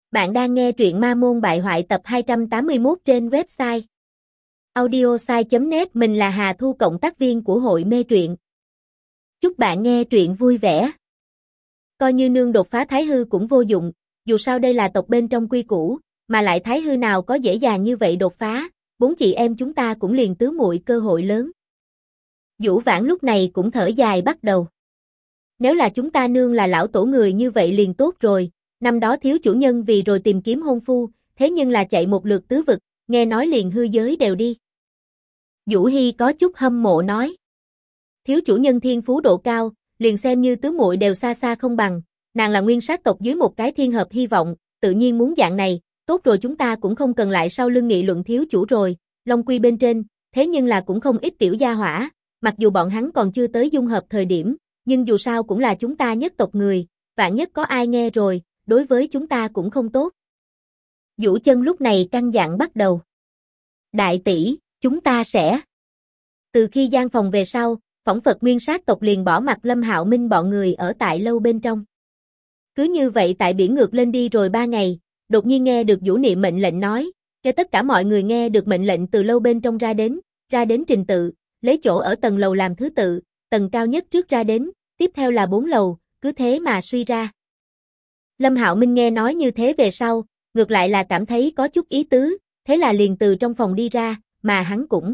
Bạn đang nghe truyện Ma Môn Bại Hoại tập 281 trên website audiosai.net. Mình là Hà Thu, cộng tác viên của hội mê truyện. Chúc bạn nghe truyện vui vẻ. Coi như nương đột phá thái hư cũng vô dụng, dù sao đây là tộc bên trong quy củ, mà lại thái hư nào có dễ dàng như vậy đột phá, bốn chị em chúng ta cũng liền tứ muội cơ hội lớn. Vũ Vãn lúc này cũng thở dài bắt đầu. Nếu là chúng ta nương là lão tổ người như vậy liền tốt rồi. Năm đó thiếu chủ nhân vì rồi tìm kiếm hôn phu, thế nhưng là chạy một lượt tứ vực, nghe nói liền hư giới đều đi. Vũ Hy có chút hâm mộ nói. Thiếu chủ nhân thiên phú độ cao, liền xem như tứ muội đều xa xa không bằng, nàng là nguyên sát tộc dưới một cái thiên hợp hy vọng, tự nhiên muốn dạng này, tốt rồi chúng ta cũng không cần lại sau lưng nghị luận thiếu chủ rồi, Long Quy bên trên, thế nhưng là cũng không ít tiểu gia hỏa, mặc dù bọn hắn còn chưa tới dung hợp thời điểm, nhưng dù sao cũng là chúng ta nhất tộc người, vạn nhất có ai nghe rồi, đối với chúng ta cũng không tốt. Vũ Chân lúc này căn dặn bắt đầu. Đại tỷ, chúng ta sẽ. Từ khi gian phòng về sau, phỏng Phật nguyên sát tộc liền bỏ mặc Lâm Hạo Minh bọn người ở tại lâu bên trong. Cứ như vậy tại biển ngược lên đi rồi 3 ngày, đột nhiên nghe được Vũ Niệm mệnh lệnh nói, cho tất cả mọi người nghe được mệnh lệnh từ lâu bên trong ra đến trình tự, lấy chỗ ở tầng lầu làm thứ tự, tầng cao nhất trước ra đến, tiếp theo là 4 lầu, cứ thế mà suy ra. Lâm Hạo Minh nghe nói như thế về sau, ngược lại là cảm thấy có chút ý tứ, thế là liền từ trong phòng đi ra, mà hắn cũng.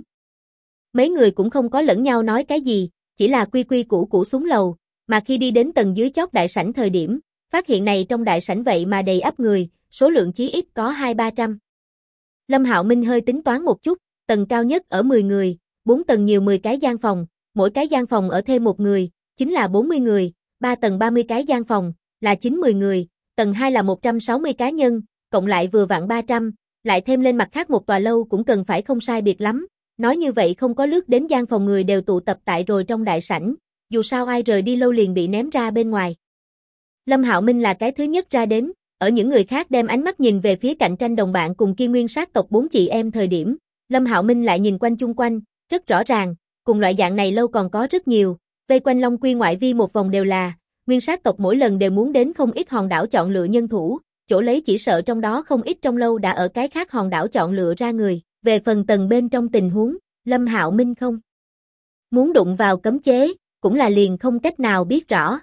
Mấy người cũng không có lẫn nhau nói cái gì, chỉ là quy quy củ củ xuống lầu, mà khi đi đến tầng dưới chót đại sảnh thời điểm, phát hiện này trong đại sảnh vậy mà đầy ắp người, số lượng chí ít có 200-300. Lâm Hạo Minh hơi tính toán một chút, tầng cao nhất ở 10 người, 4 tầng nhiều 10 cái gian phòng, mỗi cái gian phòng ở thêm một người, chính là 40 người, 3 tầng 30 cái gian phòng, là 90 người. Tầng 2 là 160 cá nhân, cộng lại vừa vặn 300, lại thêm lên mặt khác một tòa lâu cũng cần phải không sai biệt lắm. Nói như vậy không có lướt đến gian phòng người đều tụ tập tại rồi trong đại sảnh, dù sao ai rời đi lâu liền bị ném ra bên ngoài. Lâm Hạo Minh là cái thứ nhất ra đến, ở những người khác đem ánh mắt nhìn về phía cạnh tranh đồng bạn cùng Kim Nguyên sát tộc bốn chị em thời điểm, Lâm Hạo Minh lại nhìn quanh chung quanh, rất rõ ràng, cùng loại dạng này lâu còn có rất nhiều, vây quanh Long Quy ngoại vi một vòng đều là nguyên sát tộc, mỗi lần đều muốn đến không ít hòn đảo chọn lựa nhân thủ, chỗ lấy chỉ sợ trong đó không ít trong lâu đã ở cái khác hòn đảo chọn lựa ra người. Về phần tầng bên trong tình huống, Lâm Hạo Minh không muốn đụng vào cấm chế, cũng là liền không cách nào biết rõ.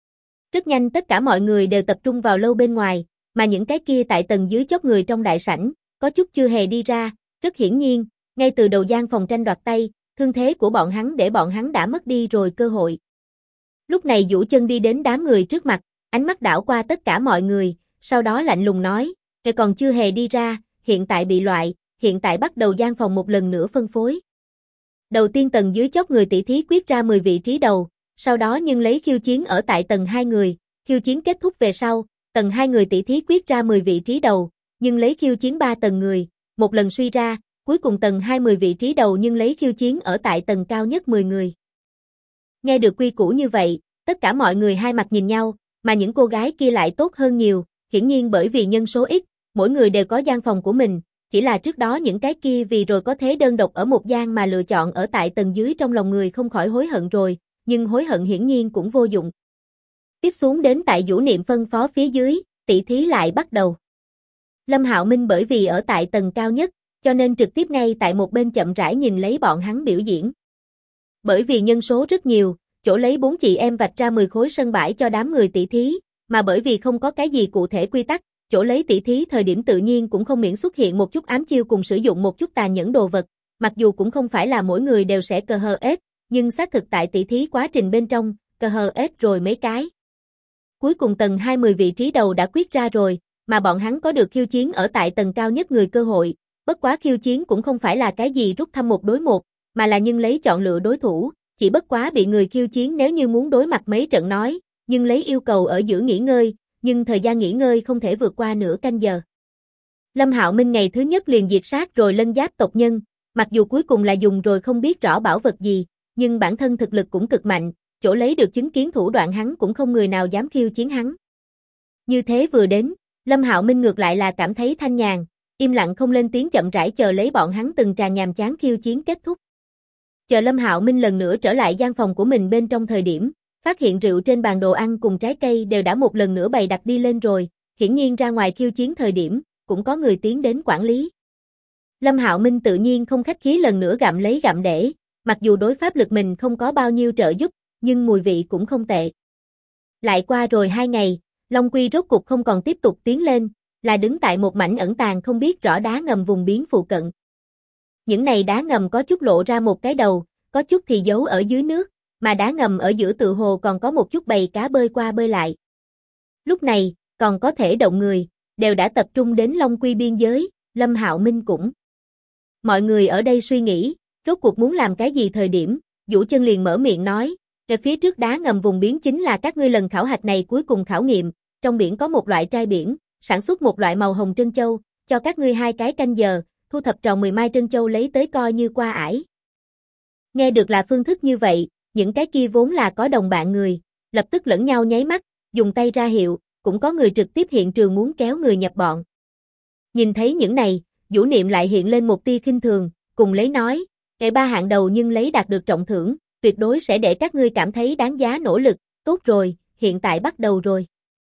Rất nhanh tất cả mọi người đều tập trung vào lâu bên ngoài, mà những cái kia tại tầng dưới chót người trong đại sảnh, có chút chưa hề đi ra, rất hiển nhiên, ngay từ đầu gian phòng tranh đoạt tay, thương thế của bọn hắn để bọn hắn đã mất đi rồi cơ hội. Lúc này Vũ Chân đi đến đám người trước mặt, ánh mắt đảo qua tất cả mọi người, sau đó lạnh lùng nói, "Kẻ còn chưa hề đi ra, hiện tại bị loại, hiện tại bắt đầu gian phòng một lần nữa phân phối." Đầu tiên tầng dưới chót người tỷ thí quyết ra 10 vị trí đầu, sau đó nhưng lấy khiêu chiến ở tại tầng 2 người, khiêu chiến kết thúc về sau, tầng 2 người tỷ thí quyết ra 10 vị trí đầu, nhưng lấy khiêu chiến 3 tầng người, một lần suy ra, cuối cùng tầng 2 10 vị trí đầu nhưng lấy khiêu chiến ở tại tầng cao nhất 10 người. Nghe được quy củ như vậy, tất cả mọi người hai mặt nhìn nhau, mà những cô gái kia lại tốt hơn nhiều, hiển nhiên bởi vì nhân số ít, mỗi người đều có gian phòng của mình, chỉ là trước đó những cái kia vì rồi có thế đơn độc ở một gian mà lựa chọn ở tại tầng dưới, trong lòng người không khỏi hối hận rồi, nhưng hối hận hiển nhiên cũng vô dụng. Tiếp xuống đến tại Vũ Niệm phân phó phía dưới, tỷ thí lại bắt đầu. Lâm Hạo Minh bởi vì ở tại tầng cao nhất, cho nên trực tiếp ngay tại một bên chậm rãi nhìn lấy bọn hắn biểu diễn. Bởi vì nhân số rất nhiều, chỗ lấy bốn chị em vạch ra 10 khối sân bãi cho đám người tỷ thí, mà bởi vì không có cái gì cụ thể quy tắc, chỗ lấy tỷ thí thời điểm tự nhiên cũng không miễn xuất hiện một chút ám chiêu cùng sử dụng một chút tàn nhẫn đồ vật, mặc dù cũng không phải là mỗi người đều sẽ cờ hờ ết, nhưng xác thực tại tỷ thí quá trình bên trong, cờ hờ ết rồi mấy cái. Cuối cùng tầng 20 vị trí đầu đã quyết ra rồi, mà bọn hắn có được khiêu chiến ở tại tầng cao nhất người cơ hội, bất quá khiêu chiến cũng không phải là cái gì rút thăm 1 đối 1, mà là nhưng lấy chọn lựa đối thủ, chỉ bất quá bị người khiêu chiến nếu như muốn đối mặt mấy trận nói, nhưng lấy yêu cầu ở giữa nghỉ ngơi, nhưng thời gian nghỉ ngơi không thể vượt qua nửa canh giờ. Lâm Hạo Minh ngày thứ nhất liền diệt sát rồi lân giáp tộc nhân, mặc dù cuối cùng là dùng rồi không biết rõ bảo vật gì, nhưng bản thân thực lực cũng cực mạnh, chỗ lấy được chứng kiến thủ đoạn hắn cũng không người nào dám khiêu chiến hắn. Như thế vừa đến, Lâm Hạo Minh ngược lại là cảm thấy thanh nhàn, im lặng không lên tiếng chậm rãi chờ lấy bọn hắn từng tràng nhàm chán khiêu chiến kết thúc. Chờ Lâm Hạo Minh lần nữa trở lại gian phòng của mình bên trong thời điểm, phát hiện rượu trên bàn đồ ăn cùng trái cây đều đã một lần nữa bày đặt đi lên rồi, hiển nhiên ra ngoài khiêu chiến thời điểm, cũng có người tiến đến quản lý. Lâm Hạo Minh tự nhiên không khách khí lần nữa gặm lấy gặm để, mặc dù đối pháp lực mình không có bao nhiêu trợ giúp, nhưng mùi vị cũng không tệ. Lại qua rồi 2 ngày, Long Quy rốt cục không còn tiếp tục tiến lên, là đứng tại một mảnh ẩn tàng không biết rõ đá ngầm vùng biển phụ cận. Những này đá ngầm có chút lộ ra một cái đầu, có chút thì giấu ở dưới nước, mà đá ngầm ở giữa tự hồ còn có một chút bầy cá bơi qua bơi lại. Lúc này, còn có thể động người, đều đã tập trung đến Long Quy biên giới, Lâm Hạo Minh cũng. Mọi người ở đây suy nghĩ, rốt cuộc muốn làm cái gì thời điểm, Vũ Chân liền mở miệng nói, ở phía trước đá ngầm vùng biển chính là các ngươi lần khảo hạch này cuối cùng khảo nghiệm, trong biển có một loại trai biển, sản xuất một loại màu hồng trân châu, cho các ngươi 2 cái canh giờ, thu thập tròn 10 mai trân châu lấy tới coi như qua ải. Nghe được là phương thức như vậy, những cái kia vốn là có đồng bạn người, lập tức lẫn nhau nháy mắt, dùng tay ra hiệu, cũng có người trực tiếp hiện trường muốn kéo người nhập bọn. Nhìn thấy những này, Vũ Niệm lại hiện lên một tia khinh thường, cùng lấy nói, "Kệ 3 hạng đầu nhưng lấy đạt được trọng thưởng, tuyệt đối sẽ để các ngươi cảm thấy đáng giá nỗ lực, tốt rồi, hiện tại bắt đầu rồi."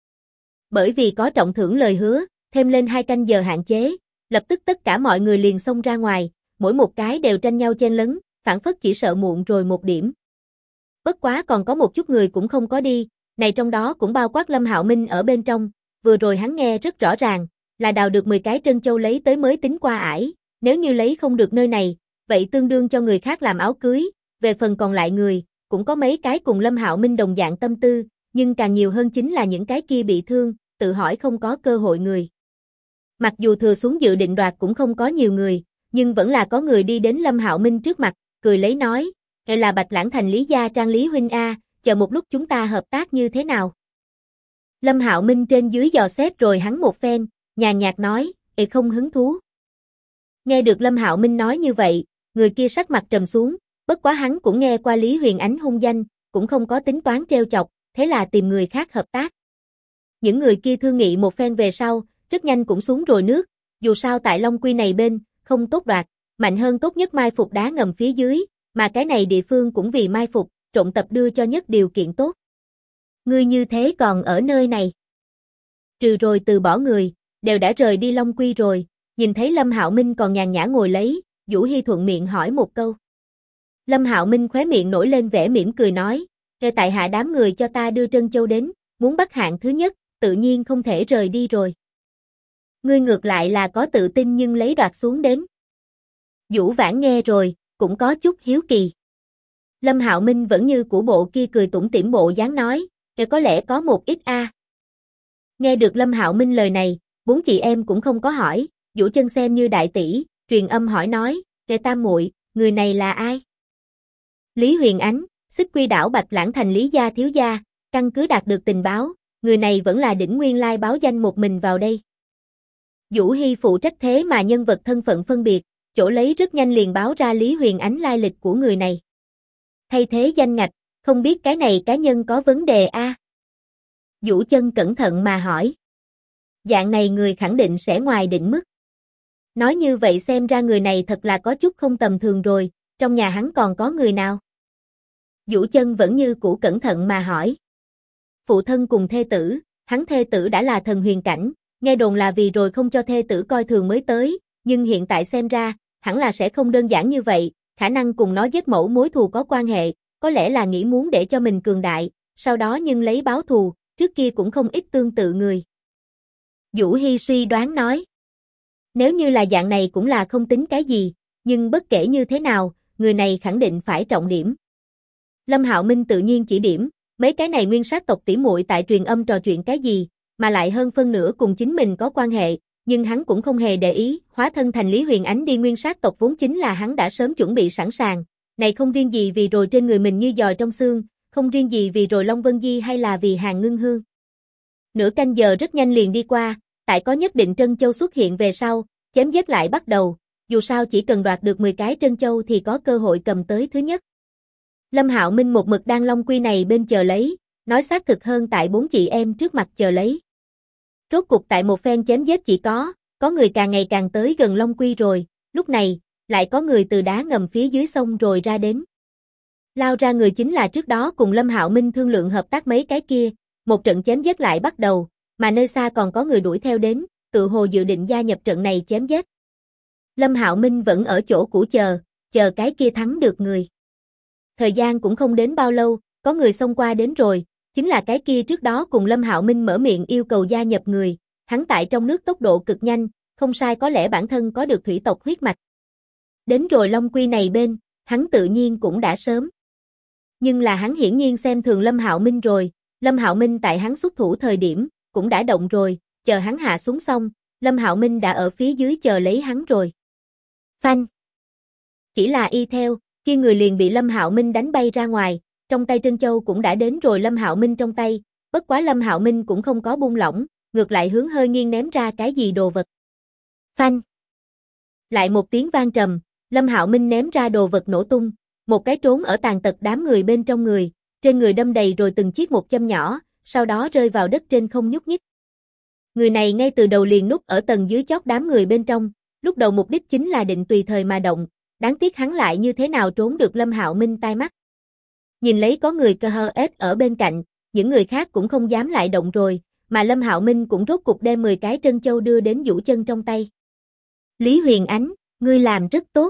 Bởi vì có trọng thưởng lời hứa, thêm lên 2 canh giờ hạn chế, lập tức tất cả mọi người liền xông ra ngoài, mỗi một cái đều tranh nhau chen lấn, phản phất chỉ sợ muộn rồi một điểm. Bất quá còn có một chút người cũng không có đi, này trong đó cũng bao quát Lâm Hạo Minh ở bên trong, vừa rồi hắn nghe rất rõ ràng, là đào được 10 cái trân châu lấy tới mới tính qua ải, nếu như lấy không được nơi này, vậy tương đương cho người khác làm áo cưới, về phần còn lại người, cũng có mấy cái cùng Lâm Hạo Minh đồng dạng tâm tư, nhưng càng nhiều hơn chính là những cái kia bị thương, tự hỏi không có cơ hội người. Mặc dù thừa xuống dự định đoạt cũng không có nhiều người, nhưng vẫn là có người đi đến Lâm Hạo Minh trước mặt, cười lấy nói, là Bạch Lãng Thành Lý gia Trang Lý huynh a, chờ một lúc chúng ta hợp tác như thế nào? Lâm Hạo Minh trên dưới dò xét rồi hắn một phen, nhàn nhạt nói, không hứng thú. Nghe được Lâm Hạo Minh nói như vậy, người kia sắc mặt trầm xuống, bất quá hắn cũng nghe qua Lý Huyền Ánh hung danh, cũng không có tính toán trêu chọc, thế là tìm người khác hợp tác. Những người kia thương nghị một phen về sau, rất nhanh cũng xuống rồi nước, dù sao tại Long Quy này bên, không tốt đoạt, mạnh hơn tốt nhất mai phục đá ngầm phía dưới, mà cái này địa phương cũng vì mai phục, trộn tập đưa cho nhất điều kiện tốt. Ngươi như thế còn ở nơi này. Trừ rồi từ bỏ người, đều đã rời đi Long Quy rồi, nhìn thấy Lâm Hạo Minh còn nhàn nhã ngồi lấy, Vũ Hy thuận miệng hỏi một câu. Lâm Hạo Minh khóe miệng nổi lên vẻ mỉm cười nói, tại hạ đám người cho ta đưa trân châu đến, muốn bắt hạng thứ nhất, tự nhiên không thể rời đi rồi. Ngươi ngược lại là có tự tin nhưng lấy đoạt xuống đến. Vũ Vãn nghe rồi, cũng có chút hiếu kỳ. Lâm Hạo Minh vẫn như cũ bộ kia cười tủm tỉm bộ dáng nói, có lẽ có một ít a. Nghe được Lâm Hạo Minh lời này, 4 chị em cũng không có hỏi, Vũ Chân xem như đại tỷ, truyền âm hỏi nói, tam muội, người này là ai? Lý Huyền Ánh, Xích Quy đảo Bạch Lãng Thành Lý gia thiếu gia, căn cứ đạt được tình báo, người này vẫn là đỉnh nguyên lai báo danh một mình vào đây. Vũ Hy phụ trách thế mà nhân vật thân phận phân biệt, chỗ lấy rất nhanh liền báo ra Lý Huyền Ánh lai lịch của người này. Thay thế danh ngạch, không biết cái này cá nhân có vấn đề a? Vũ Chân cẩn thận mà hỏi. Dạng này người khẳng định sẽ ngoài định mức. Nói như vậy xem ra người này thật là có chút không tầm thường rồi, trong nhà hắn còn có người nào? Vũ Chân vẫn như cũ cẩn thận mà hỏi. Phụ thân cùng thê tử, hắn thê tử đã là thần huyền cảnh, nghe đồn là vì rồi không cho thê tử coi thường mới tới, nhưng hiện tại xem ra, hẳn là sẽ không đơn giản như vậy, khả năng cùng nó giết mẫu mối thù có quan hệ, có lẽ là nghĩ muốn để cho mình cường đại, sau đó nhưng lấy báo thù, trước kia cũng không ít tương tự người. Vũ Hy suy đoán nói. Nếu như là dạng này cũng là không tính cái gì, nhưng bất kể như thế nào, người này khẳng định phải trọng điểm. Lâm Hạo Minh tự nhiên chỉ điểm, mấy cái này nguyên sát tộc tỉ muội tại truyền âm trò chuyện cái gì, mà lại hơn phân nửa cùng chính mình có quan hệ, nhưng hắn cũng không hề để ý, hóa thân thành Lý Huyền Ánh đi nguyên sát tộc vốn chính là hắn đã sớm chuẩn bị sẵn sàng, này không riêng gì vì rồi trên người mình như giòi trong xương, không riêng gì vì rồi Long Vân Di hay là vì Hàn Ngưng Hương. Nửa canh giờ rất nhanh liền đi qua, tại có nhất định trân châu xuất hiện về sau, chém giết lại bắt đầu, dù sao chỉ cần đoạt được 10 cái trân châu thì có cơ hội cầm tới thứ nhất. Lâm Hạo Minh một mực đang Long Quy này bên chờ lấy, nói xác thực hơn tại 4 chị em trước mặt chờ lấy. Rốt cục tại một phen chém giết chỉ có người càng ngày càng tới gần Long Quy rồi, lúc này, lại có người từ đá ngầm phía dưới sông rồi ra đến. Lao ra người chính là trước đó cùng Lâm Hạo Minh thương lượng hợp tác mấy cái kia, một trận chém giết lại bắt đầu, mà nơi xa còn có người đuổi theo đến, tự hồ dự định gia nhập trận này chém giết. Lâm Hạo Minh vẫn ở chỗ cũ chờ cái kia thắng được người. Thời gian cũng không đến bao lâu, có người xông qua đến rồi, chính là cái kia trước đó cùng Lâm Hạo Minh mở miệng yêu cầu gia nhập người, hắn tại trong nước tốc độ cực nhanh, không sai có lẽ bản thân có được thủy tộc huyết mạch. Đến rồi Long Quy này bên, hắn tự nhiên cũng đã sớm. Nhưng là hắn hiển nhiên xem thường Lâm Hạo Minh rồi, Lâm Hạo Minh tại hắn xuất thủ thời điểm, cũng đã động rồi, chờ hắn hạ xuống xong, Lâm Hạo Minh đã ở phía dưới chờ lấy hắn rồi. Phanh! Chỉ là y theo, kia người liền bị Lâm Hạo Minh đánh bay ra ngoài, trong tay Trân Châu cũng đã đến rồi Lâm Hạo Minh trong tay, bất quá Lâm Hạo Minh cũng không có buông lỏng, ngược lại hướng hơi nghiêng ném ra cái gì đồ vật. Phanh! Lại một tiếng vang trầm, Lâm Hạo Minh ném ra đồ vật nổ tung, một cái trốn ở tàn tật đám người bên trong người, trên người đâm đầy rồi từng chiếc một châm nhỏ, sau đó rơi vào đất trên không nhúc nhích. Người này ngay từ đầu liền núp ở tầng dưới chót đám người bên trong, lúc đầu mục đích chính là định tùy thời mà động, đáng tiếc hắn lại như thế nào trốn được Lâm Hạo Minh tai mắt. Nhìn lấy có người cơ hơ ết ở bên cạnh, những người khác cũng không dám lại động rồi, mà Lâm Hạo Minh cũng rốt cục đem 10 cái trân châu đưa đến Vũ Chân trong tay. Lý Huyền Ánh, ngươi làm rất tốt.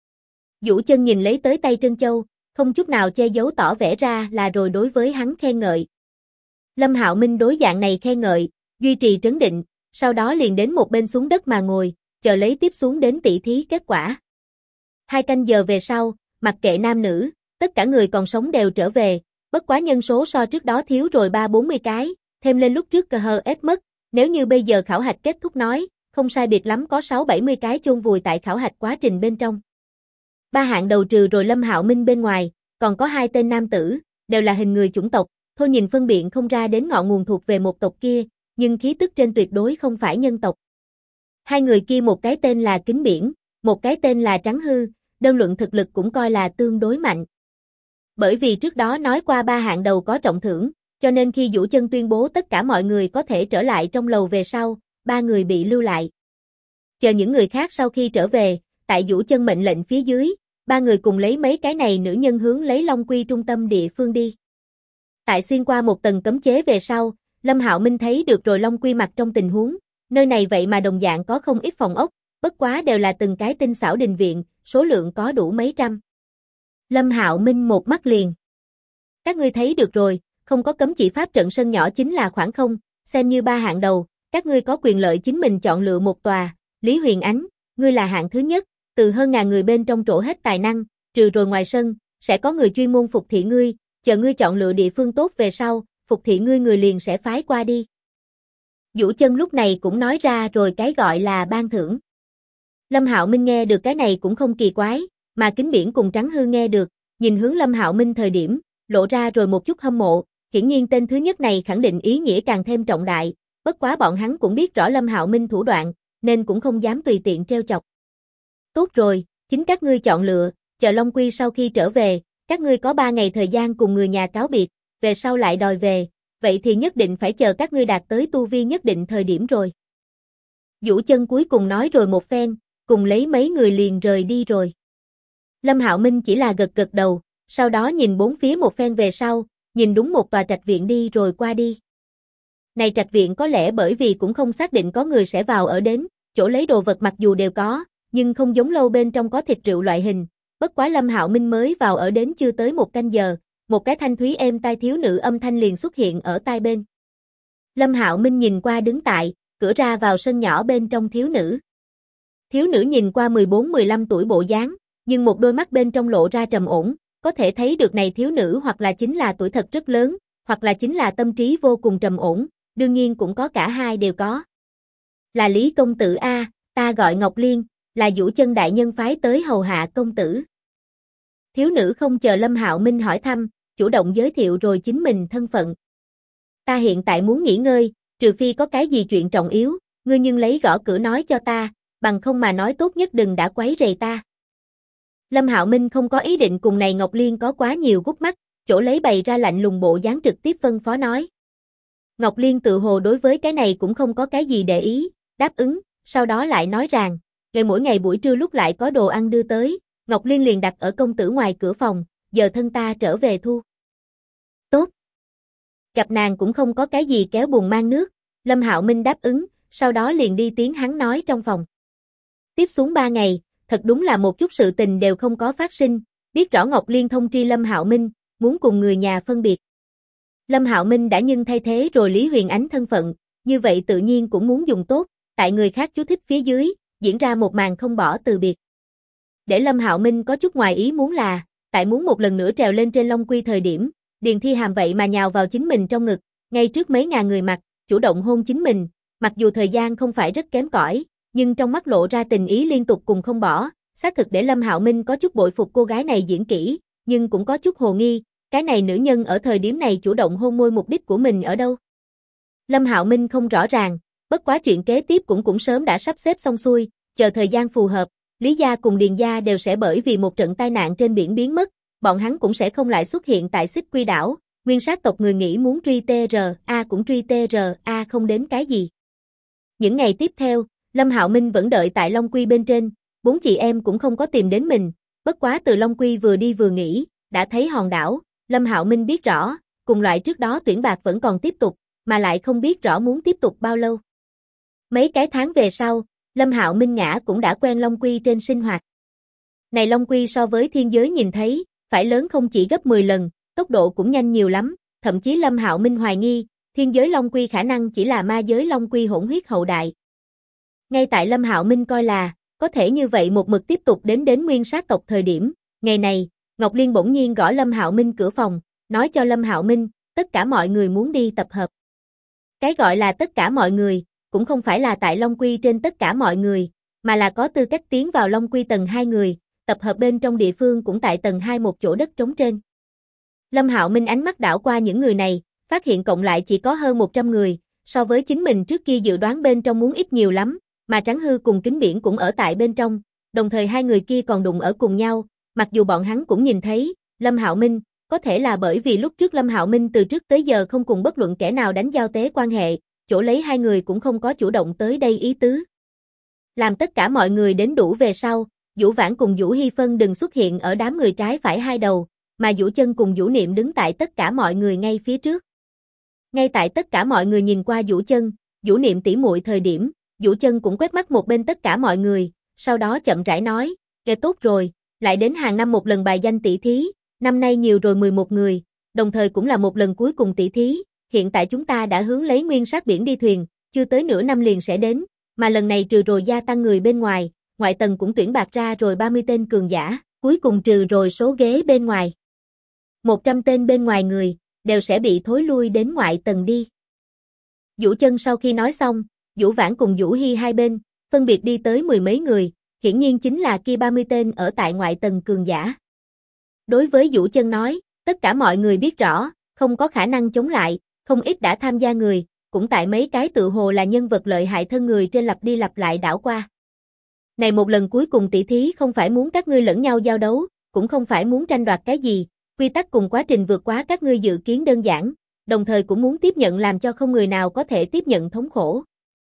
Vũ Chân nhìn lấy tới tay trân châu, không chút nào che giấu tỏ vẻ ra là rồi đối với hắn khen ngợi. Lâm Hạo Minh đối dạng này khen ngợi, duy trì trấn định, sau đó liền đến một bên xuống đất mà ngồi, chờ lấy tiếp xuống đến tỷ thí kết quả. 2 canh giờ về sau, mặc kệ nam nữ, tất cả người còn sống đều trở về, bất quá nhân số so trước đó thiếu rồi 30-40 cái, thêm lên lúc trước cơ hơ ép mất, nếu như bây giờ khảo hạch kết thúc nói, không sai biệt lắm có 6-70 cái chôn vùi tại khảo hạch quá trình bên trong. 3 hạng đầu trừ rồi Lâm Hạo Minh bên ngoài, còn có 2 tên nam tử, đều là hình người chủng tộc, thôi nhìn phân biện không ra đến ngọn nguồn thuộc về một tộc kia, nhưng khí tức trên tuyệt đối không phải nhân tộc. 2 người kia một cái tên là Kính Biển, một cái tên là Trắng Hư, đơn luận thực lực cũng coi là tương đối mạnh. Bởi vì trước đó nói qua 3 hạng đầu có trọng thưởng, cho nên khi Vũ Chân tuyên bố tất cả mọi người có thể trở lại trong lầu về sau, 3 người bị lưu lại. Chờ những người khác sau khi trở về, tại Vũ Chân mệnh lệnh phía dưới, 3 người cùng lấy mấy cái này nữ nhân hướng lấy Long Quy trung tâm địa phương đi. Tại xuyên qua một tầng cấm chế về sau, Lâm Hạo Minh thấy được rồi Long Quy mặt trong tình huống, nơi này vậy mà đồng dạng có không ít phòng ốc, bất quá đều là từng cái tinh xảo đình viện, số lượng có đủ mấy trăm. Lâm Hạo Minh một mắt liền. Các ngươi thấy được rồi, không có cấm chỉ pháp trận sân nhỏ chính là khoảng không, xem như 3 hạng đầu, các ngươi có quyền lợi chính mình chọn lựa một tòa. Lý Huyền Ánh, ngươi là hạng thứ nhất, từ hơn ngàn người bên trong trổ hết tài năng, trừ rồi ngoài sân, sẽ có người chuyên môn phục thị ngươi, chờ ngươi chọn lựa địa phương tốt về sau, phục thị ngươi người liền sẽ phái qua đi. Vũ Chân lúc này cũng nói ra rồi cái gọi là ban thưởng. Lâm Hạo Minh nghe được cái này cũng không kỳ quái, mà Kính Biển cùng Trắng Hư nghe được, nhìn hướng Lâm Hạo Minh thời điểm, lộ ra rồi một chút hâm mộ, hiển nhiên tên thứ nhất này khẳng định ý nghĩa càng thêm trọng đại, bất quá bọn hắn cũng biết rõ Lâm Hạo Minh thủ đoạn, nên cũng không dám tùy tiện trêu chọc. Tốt rồi, chính các ngươi chọn lựa, chờ Long Quy sau khi trở về, các ngươi có 3 ngày thời gian cùng người nhà cáo biệt, về sau lại đòi về, vậy thì nhất định phải chờ các ngươi đạt tới tu vi nhất định thời điểm rồi. Vũ Chân cuối cùng nói rồi một phen, cùng lấy mấy người liền rời đi rồi. Lâm Hạo Minh chỉ là gật gật đầu, sau đó nhìn bốn phía một phen về sau, nhìn đúng một tòa trạch viện đi rồi qua đi. Này trạch viện có lẽ bởi vì cũng không xác định có người sẽ vào ở đến, chỗ lấy đồ vật mặc dù đều có, nhưng không giống lâu bên trong có thịt rượu loại hình, bất quá Lâm Hạo Minh mới vào ở đến chưa tới 1 canh giờ, một cái thanh thúy êm tai thiếu nữ âm thanh liền xuất hiện ở tai bên. Lâm Hạo Minh nhìn qua đứng tại, cửa ra vào sân nhỏ bên trong thiếu nữ. Thiếu nữ nhìn qua 14-15 tuổi bộ dáng, nhưng một đôi mắt bên trong lộ ra trầm ổn, có thể thấy được này thiếu nữ hoặc là chính là tuổi thật rất lớn, hoặc là chính là tâm trí vô cùng trầm ổn, đương nhiên cũng có cả hai đều có. Là Lý công tử a, ta gọi Ngọc Liên, là Vũ Chân đại nhân phái tới hầu hạ công tử. Thiếu nữ không chờ Lâm Hạo Minh hỏi thăm, chủ động giới thiệu rồi chính mình thân phận. Ta hiện tại muốn nghỉ ngơi, trừ phi có cái gì chuyện trọng yếu, ngươi nhưng lấy gõ cửa nói cho ta, bằng không mà nói tốt nhất đừng đã quấy rầy ta. Lâm Hạo Minh không có ý định cùng này Ngọc Liên có quá nhiều gút mắt, chỗ lấy bày ra lạnh lùng bộ dáng trực tiếp phân phó nói. Ngọc Liên tự hồ đối với cái này cũng không có cái gì để ý, đáp ứng, sau đó lại nói rằng, mỗi ngày buổi trưa lúc lại có đồ ăn đưa tới, Ngọc Liên liền đặt ở công tử ngoài cửa phòng, giờ thân ta trở về thu. Tốt. Gặp nàng cũng không có cái gì kéo bùn mang nước, Lâm Hạo Minh đáp ứng, sau đó liền đi tiếng hắn nói trong phòng. Tiếp xuống 3 ngày, thật đúng là một chút sự tình đều không có phát sinh, biết rõ Ngọc Liên thông tri Lâm Hạo Minh, muốn cùng người nhà phân biệt. Lâm Hạo Minh đã nhưng thay thế rồi Lý Huyền Ánh thân phận, như vậy tự nhiên cũng muốn dùng tốt, tại người khác chú thích phía dưới, diễn ra một màn không bỏ từ biệt. Để Lâm Hạo Minh có chút ngoài ý muốn là, tại muốn một lần nữa trèo lên trên Long Quy thời điểm, Điền Thi Hàm vậy mà nhào vào chính mình trong ngực, ngay trước mấy ngàn người mặt, chủ động hôn chính mình, mặc dù thời gian không phải rất kém cỏi, nhưng trong mắt lộ ra tình ý liên tục cùng không bỏ, xác thực để Lâm Hạo Minh có chút bội phục cô gái này diễn kỹ, nhưng cũng có chút hồ nghi, cái này nữ nhân ở thời điểm này chủ động hôn môi mục đích của mình ở đâu? Lâm Hạo Minh không rõ ràng, bất quá chuyện kế tiếp cũng sớm đã sắp xếp xong xuôi, chờ thời gian phù hợp, Lý gia cùng Điền gia đều sẽ bởi vì một trận tai nạn trên biển biến mất, bọn hắn cũng sẽ không lại xuất hiện tại Xích Quy đảo, nguyên sát tộc người nghĩ muốn truy TRA cũng truy TRA không đến cái gì. Những ngày tiếp theo, Lâm Hạo Minh vẫn đợi tại Long Quy bên trên, 4 chị em cũng không có tìm đến mình, bất quá từ Long Quy vừa đi vừa nghỉ, đã thấy hòn đảo, Lâm Hạo Minh biết rõ, cùng loại trước đó tuyển bạc vẫn còn tiếp tục, mà lại không biết rõ muốn tiếp tục bao lâu. Mấy cái tháng về sau, Lâm Hạo Minh ngã cũng đã quen Long Quy trên sinh hoạt. Này Long Quy so với thiên giới nhìn thấy, phải lớn không chỉ gấp 10 lần, tốc độ cũng nhanh nhiều lắm, thậm chí Lâm Hạo Minh hoài nghi, thiên giới Long Quy khả năng chỉ là ma giới Long Quy hỗn huyết hậu đại. Ngay tại Lâm Hạo Minh coi là, có thể như vậy một mực tiếp tục đến nguyên sát tộc thời điểm, ngày này, Ngọc Liên bỗng nhiên gõ Lâm Hạo Minh cửa phòng, nói cho Lâm Hạo Minh, tất cả mọi người muốn đi tập hợp. Cái gọi là tất cả mọi người, cũng không phải là tại Long Quy trên tất cả mọi người, mà là có tư cách tiến vào Long Quy tầng 2 người, tập hợp bên trong địa phương cũng tại tầng 2 một chỗ đất trống trên. Lâm Hạo Minh ánh mắt đảo qua những người này, phát hiện cộng lại chỉ có hơn 100 người, so với chính mình trước kia dự đoán bên trong muốn ít nhiều lắm, mà Trắng Hư cùng Kính Biển cũng ở tại bên trong, đồng thời hai người kia còn đụng ở cùng nhau, mặc dù bọn hắn cũng nhìn thấy, Lâm Hạo Minh, có thể là bởi vì lúc trước Lâm Hạo Minh từ trước tới giờ không cùng bất luận kẻ nào đánh giao tế quan hệ, chỗ lấy hai người cũng không có chủ động tới đây ý tứ. Làm tất cả mọi người đến đủ về sau, Vũ Vãn cùng Vũ Hy Phân đừng xuất hiện ở đám người trái phải hai đầu, mà Vũ Chân cùng Vũ Niệm đứng tại tất cả mọi người ngay phía trước. Ngay tại tất cả mọi người nhìn qua Vũ Chân, Vũ Niệm tỉ muội thời điểm, Vũ Chân cũng quét mắt một bên tất cả mọi người, sau đó chậm rãi nói, "Kệ tốt rồi, lại đến hàng năm một lần bài danh tỷ thí, năm nay nhiều rồi 11 người, đồng thời cũng là một lần cuối cùng tỷ thí, hiện tại chúng ta đã hướng lấy nguyên sát biển đi thuyền, chưa tới nửa năm liền sẽ đến, mà lần này trừ rồi gia tăng người bên ngoài, ngoại tầng cũng tuyển bạc ra rồi 30 tên cường giả, cuối cùng trừ rồi số ghế bên ngoài. 100 tên bên ngoài người, đều sẽ bị thối lui đến ngoại tầng đi." Vũ Chân sau khi nói xong, Vũ Vãn cùng Vũ Hy hai bên, phân biệt đi tới mười mấy người, hiển nhiên chính là kia 30 tên ở tại ngoại tầng cường giả. Đối với Vũ Chân nói, tất cả mọi người biết rõ, không có khả năng chống lại, không ít đã tham gia người, cũng tại mấy cái tự hồ là nhân vật lợi hại thân người trên lặp đi lặp lại đảo qua. Này một lần cuối cùng tỷ thí không phải muốn các ngươi lẫn nhau giao đấu, cũng không phải muốn tranh đoạt cái gì, quy tắc cùng quá trình vượt quá các ngươi dự kiến đơn giản, đồng thời cũng muốn tiếp nhận làm cho không người nào có thể tiếp nhận thống khổ.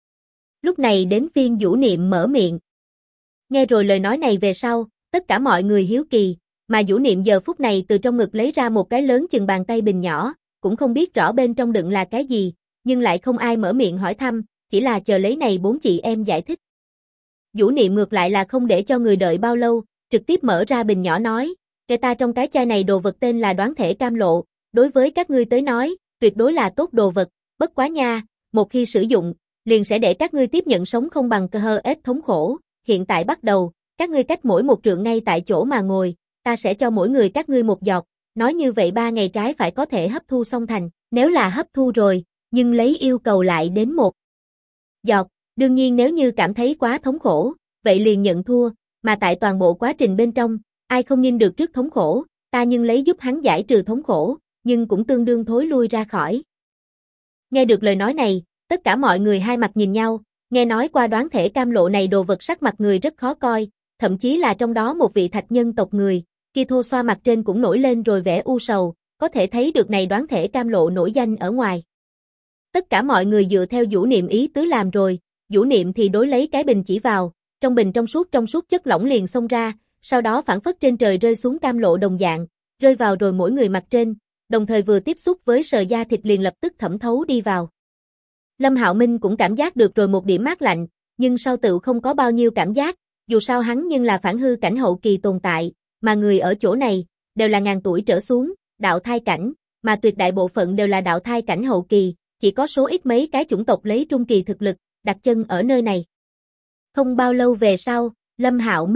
Lúc này đến phiên Vũ Niệm mở miệng. Nghe rồi lời nói này về sau, tất cả mọi người hiếu kỳ, mà Vũ Niệm giờ phút này từ trong ngực lấy ra một cái lớn chừng bàn tay bình nhỏ, cũng không biết rõ bên trong đựng là cái gì, nhưng lại không ai mở miệng hỏi thăm, chỉ là chờ lấy này bốn chị em giải thích. Vũ Niệm ngược lại là không để cho người đợi bao lâu, trực tiếp mở ra bình nhỏ nói, "Kể ta trong cái chai này đồ vật tên là Đoán Thể Cam Lộ, đối với các ngươi tới nói, tuyệt đối là tốt đồ vật, bất quá nha, một khi sử dụng, liền sẽ để các ngươi tiếp nhận sống không bằng cơ hơ ết thống khổ, hiện tại bắt đầu, các ngươi cách mỗi một trượng ngay tại chỗ mà ngồi, ta sẽ cho mỗi người các ngươi một giọt, nói như vậy 3 ngày trái phải có thể hấp thu xong thành, nếu là hấp thu rồi, nhưng lấy yêu cầu lại đến một giọt, đương nhiên nếu như cảm thấy quá thống khổ, vậy liền nhận thua, mà tại toàn bộ quá trình bên trong, ai không nhìn được trước thống khổ, ta nhưng lấy giúp hắn giải trừ thống khổ, nhưng cũng tương đương thối lui ra khỏi." Nghe được lời nói này, tất cả mọi người hai mặt nhìn nhau, nghe nói qua Đoán Thể Cam Lộ này đồ vật sắc mặt người rất khó coi, thậm chí là trong đó một vị thạch nhân tộc người, kia thô xoa mặt trên cũng nổi lên rồi vẻ u sầu, có thể thấy được này Đoán Thể Cam Lộ nổi danh ở ngoài. Tất cả mọi người dựa theo Vũ Niệm ý tứ làm rồi, Vũ Niệm thì đối lấy cái bình chỉ vào, trong bình trong suốt chất lỏng liền xông ra, sau đó phản phất trên trời rơi xuống cam lộ đồng dạng, rơi vào rồi mỗi người mặt trên, đồng thời vừa tiếp xúc với sờ da thịt liền lập tức thẩm thấu đi vào. Lâm Hạo Minh cũng cảm giác được rồi một điểm mát lạnh, nhưng sau tựu không có bao nhiêu cảm giác, dù sao hắn nhưng là phản hư cảnh hậu kỳ tồn tại, mà người ở chỗ này, đều là ngàn tuổi trở xuống, đạo thai cảnh, mà tuyệt đại bộ phận đều là đạo thai cảnh hậu kỳ, chỉ có số ít mấy cái chủng tộc lấy trung kỳ thực lực, đặt chân ở nơi này. Không bao lâu về sau, Lâm Hạo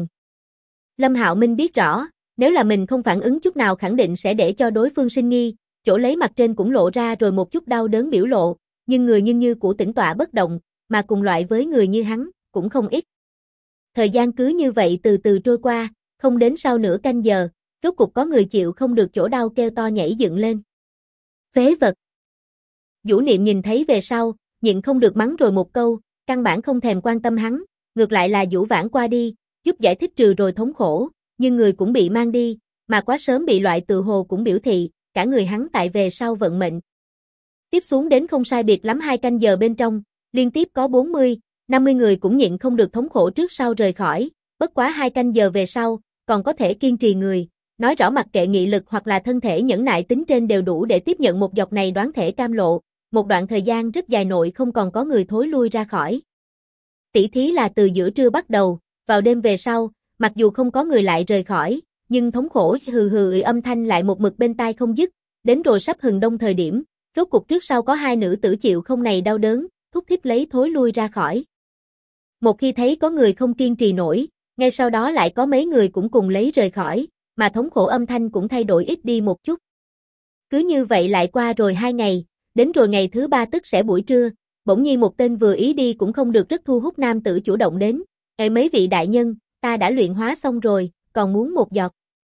Minh biết rõ, nếu là mình không phản ứng chút nào khẳng định sẽ để cho đối phương sinh nghi, chỗ lấy mặt trên cũng lộ ra rồi một chút đau đớn biểu lộ, nhưng người như cũ tĩnh tọa bất động, mà cùng loại với người như hắn, cũng không ít. Thời gian cứ như vậy từ từ trôi qua, không đến sau nửa canh giờ, rốt cục có người chịu không được chỗ đau kêu to nhảy dựng lên. Phế vật! Vũ Niệm nhìn thấy về sau, nhịn không được mắng rồi một câu, căn bản không thèm quan tâm hắn, ngược lại là Vũ Vãn qua đi, giúp giải thích trừ rồi thống khổ, nhưng người cũng bị mang đi, mà quá sớm bị loại tự hồ cũng biểu thị, cả người hắn tại về sau vận mệnh. Tiếp xuống đến không sai biệt lắm 2 canh giờ bên trong, liên tiếp có 40, 50 người cũng nhịn không được thống khổ trước sau rời khỏi, bất quá 2 canh giờ về sau, còn có thể kiên trì người, nói rõ mặc kệ nghị lực hoặc là thân thể nhẫn nại tính trên đều đủ để tiếp nhận một dọc này đoán thể cam lộ, một đoạn thời gian rất dài nội không còn có người thối lui ra khỏi. Tỷ thí là từ giữa trưa bắt đầu, vào đêm về sau, mặc dù không có người lại rời khỏi, nhưng thống khổ hừ hừ âm thanh lại một mực bên tai không dứt, đến rồi sắp hừng đông thời điểm, rốt cục trước sau có 2 nữ tử chịu không này đau đớn, thúc thít lấy thối lui ra khỏi. Một khi thấy có người không kiên trì nổi, ngay sau đó lại có mấy người cũng cùng lấy rời khỏi, mà thống khổ âm thanh cũng thay đổi ít đi một chút. Cứ như vậy lại qua rồi 2 ngày, đến rồi ngày thứ 3 tức sẽ buổi trưa, bỗng nhiên một tên vừa ý đi cũng không được rất thu hút nam tử chủ động đến, "Ê mấy vị đại nhân, ta đã luyện hóa xong rồi, còn muốn một giọt."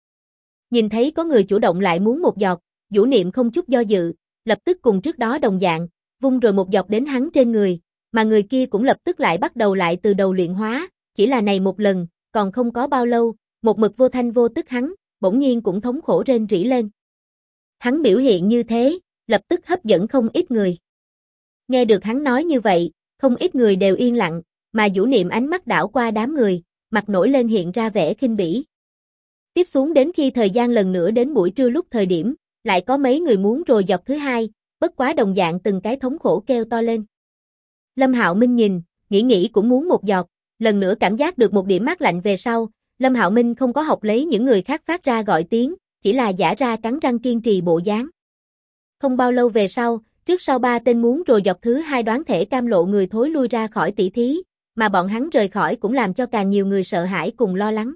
Nhìn thấy có người chủ động lại muốn một giọt, Vũ Niệm không chút do dự, lập tức cùng trước đó đồng dạng, vung rồi một giọt đến hắn trên người, mà người kia cũng lập tức lại bắt đầu lại từ đầu luyện hóa, chỉ là này một lần, còn không có bao lâu, một mực vô thanh vô tức hắn, bỗng nhiên cũng thống khổ rên rỉ lên. Hắn biểu hiện như thế, lập tức hấp dẫn không ít người. Nghe được hắn nói như vậy, không ít người đều yên lặng, mà Vũ Niệm ánh mắt đảo qua đám người, mặt nổi lên hiện ra vẻ khinh bỉ. Tiếp xuống đến khi thời gian lần nữa đến buổi trưa lúc thời điểm, lại có mấy người muốn rồi giọt thứ 2, bất quá đồng dạng từng cái thống khổ kêu to lên. Lâm Hạo Minh nhìn, nghĩ cũng muốn một giọt, lần nữa cảm giác được một điểm mát lạnh về sau, Lâm Hạo Minh không có học lấy những người khác phát ra gọi tiếng, chỉ là giả ra cắn răng kiên trì bộ dáng. Không bao lâu về sau, trước sau 3 tên muốn rồi giọt thứ 2 đoán thể cam lộ người thối lui ra khỏi tỷ thí, mà bọn hắn rời khỏi cũng làm cho càng nhiều người sợ hãi cùng lo lắng.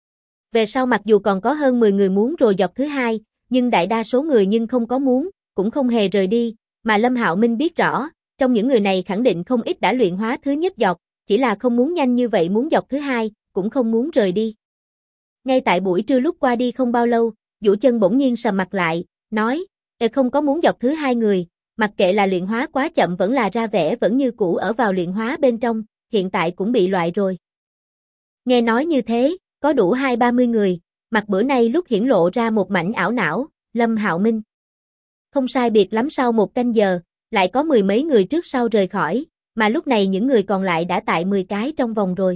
Về sau mặc dù còn có hơn 10 người muốn rồi giọt thứ 2, nhưng đại đa số người nhưng không có muốn, cũng không hề rời đi, mà Lâm Hạo Minh biết rõ, trong những người này khẳng định không ít đã luyện hóa thứ nhất giọt, chỉ là không muốn nhanh như vậy muốn giọt thứ 2, cũng không muốn rời đi. Ngay tại buổi trưa lúc qua đi không bao lâu, Vũ Chân bỗng nhiên sầm mặt lại, nói, không có muốn giọt thứ 2 người, mặc kệ là luyện hóa quá chậm vẫn là ra vẻ vẫn như cũ ở vào luyện hóa bên trong, hiện tại cũng bị loại rồi. Nghe nói như thế, có đủ 20-30 người, mặt bữa nay lúc hiển lộ ra một mảnh ảo não, Lâm Hạo Minh. Không sai biệt lắm sau 1 canh giờ, lại có 10 mấy người trước sau rời khỏi, mà lúc này những người còn lại đã tại 10 cái trong vòng rồi.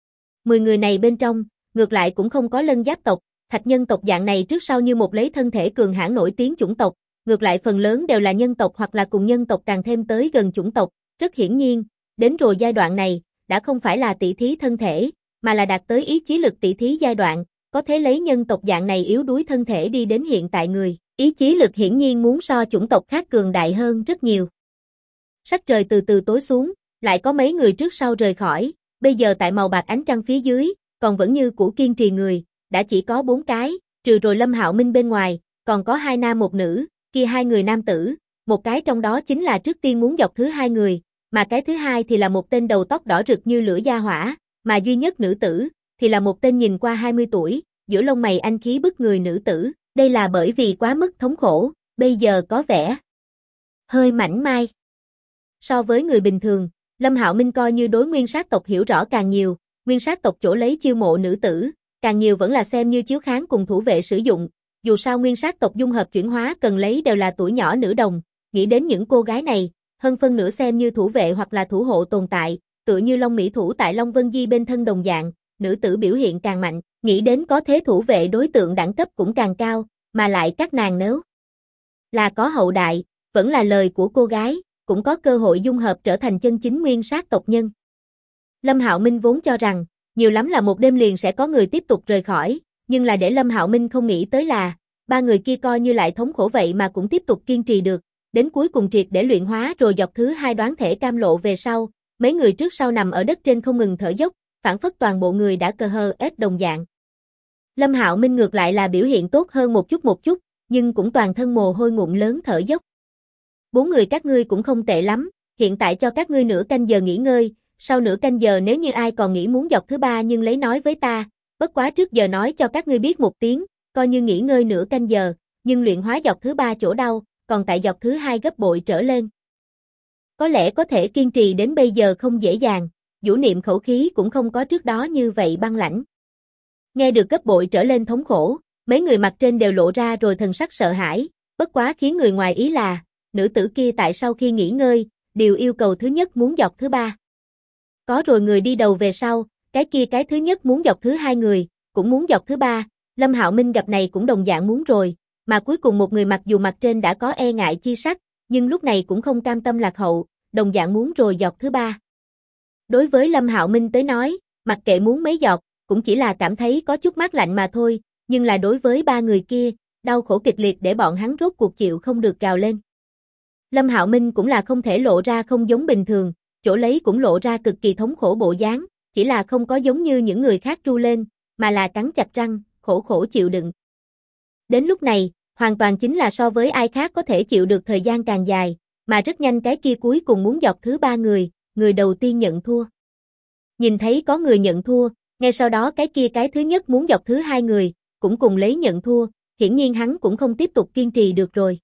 10 người này bên trong, ngược lại cũng không có lân giáp tộc, thạch nhân tộc dạng này trước sau như một lấy thân thể cường hãn nổi tiếng chủng tộc, ngược lại phần lớn đều là nhân tộc hoặc là cùng nhân tộc càng thêm tới gần chủng tộc, rất hiển nhiên, đến rồi giai đoạn này, đã không phải là tỷ thí thân thể, mà là đạt tới ý chí lực tỷ thí giai đoạn, có thể lấy nhân tộc dạng này yếu đuối thân thể đi đến hiện tại người, ý chí lực hiển nhiên muốn so chủng tộc khác cường đại hơn rất nhiều. Sắc trời từ từ tối xuống, lại có mấy người trước sau rời khỏi, bây giờ tại màu bạc ánh trăng phía dưới, còn vẫn như cũ kiên trì người, đã chỉ có 4 cái, trừ rồi Lâm Hạo Minh bên ngoài, còn có 2 nam một nữ, kia 2 người nam tử, một cái trong đó chính là trước tiên muốn dọc thứ 2 người, mà cái thứ 2 thì là một tên đầu tóc đỏ rực như lửa gia hỏa, mà duy nhất nữ tử, thì là một tên nhìn qua 20 tuổi, giữa lông mày anh khí bức người nữ tử, đây là bởi vì quá mức thống khổ, bây giờ có vẻ hơi mảnh mai. So với người bình thường, Lâm Hạo Minh coi như đối nguyên sát tộc hiểu rõ càng nhiều, nguyên sát tộc chỗ lấy chiêu mộ nữ tử, càng nhiều vẫn là xem như chiếu kháng cùng thủ vệ sử dụng, dù sao nguyên sát tộc dung hợp chuyển hóa cần lấy đều là tuổi nhỏ nữ đồng, nghĩ đến những cô gái này, hơn phân nửa xem như thủ vệ hoặc là thủ hộ tồn tại, tựa như Long Mỹ Thủ tại Long Vân Di bên thân đồng dạng, nữ tử biểu hiện càng mạnh, nghĩ đến có thế thủ vệ đối tượng đẳng cấp cũng càng cao, mà lại các nàng nếu là có hậu đại, vẫn là lời của cô gái, cũng có cơ hội dung hợp trở thành chân chính nguyên sát tộc nhân. Lâm Hạo Minh vốn cho rằng, nhiều lắm là một đêm liền sẽ có người tiếp tục rời khỏi, nhưng là để Lâm Hạo Minh không nghĩ tới là, ba người kia coi như lại thống khổ vậy mà cũng tiếp tục kiên trì được, đến cuối cùng triệt để luyện hóa rồi dọc thứ hai đoán thể cam lộ về sau, mấy người trước sau nằm ở đất trên không ngừng thở dốc, phản phất toàn bộ người đã KHS đồng dạng. Lâm Hạo Minh ngược lại là biểu hiện tốt hơn một chút, nhưng cũng toàn thân mồ hôi ngụm lớn thở dốc. Bốn người các ngươi cũng không tệ lắm, hiện tại cho các ngươi nửa canh giờ nghỉ ngơi, sau nửa canh giờ nếu như ai còn nghĩ muốn dọc thứ ba nhưng lấy nói với ta, bất quá trước giờ nói cho các ngươi biết một tiếng, coi như nghỉ ngơi nửa canh giờ, nhưng luyện hóa dọc thứ ba chỗ đau, còn tại dọc thứ hai gấp bội trở lên. Có lẽ có thể kiên trì đến bây giờ không dễ dàng, Vũ Niệm khẩu khí cũng không có trước đó như vậy băng lãnh. Nghe được gấp bội trở lên thống khổ, mấy người mặt trên đều lộ ra rồi thần sắc sợ hãi, bất quá khiến người ngoài ý là, nữ tử kia tại sau khi nghỉ ngơi, đều yêu cầu thứ nhất muốn dọc thứ ba. Có rồi người đi đầu về sau, cái kia cái thứ nhất muốn dọc thứ hai người, cũng muốn dọc thứ ba, Lâm Hạo Minh gặp này cũng đồng dạng muốn rồi, mà cuối cùng một người mặc dù mặt trên đã có e ngại chi sắc, nhưng lúc này cũng không cam tâm lạc hậu, đồng dạng muốn rồi dọc thứ ba. Đối với Lâm Hạo Minh tới nói, mặc kệ muốn mấy dọc, cũng chỉ là cảm thấy có chút mát lạnh mà thôi, nhưng là đối với ba người kia, đau khổ kịch liệt để bọn hắn rốt cuộc chịu không được gào lên. Lâm Hạo Minh cũng là không thể lộ ra không giống bình thường, chỗ lấy cũng lộ ra cực kỳ thống khổ bộ dáng, chỉ là không có giống như những người khác tru lên, mà là cắn chặt răng, khổ khổ chịu đựng. Đến lúc này, hoàn toàn chính là so với ai khác có thể chịu được thời gian càng dài, mà rất nhanh cái kia cuối cùng muốn dọc thứ ba người đầu tiên nhận thua. Nhìn thấy có người nhận thua, ngay sau đó cái kia cái thứ nhất muốn dọc thứ hai người, cũng cùng lấy nhận thua, hiển nhiên hắn cũng không tiếp tục kiên trì được rồi.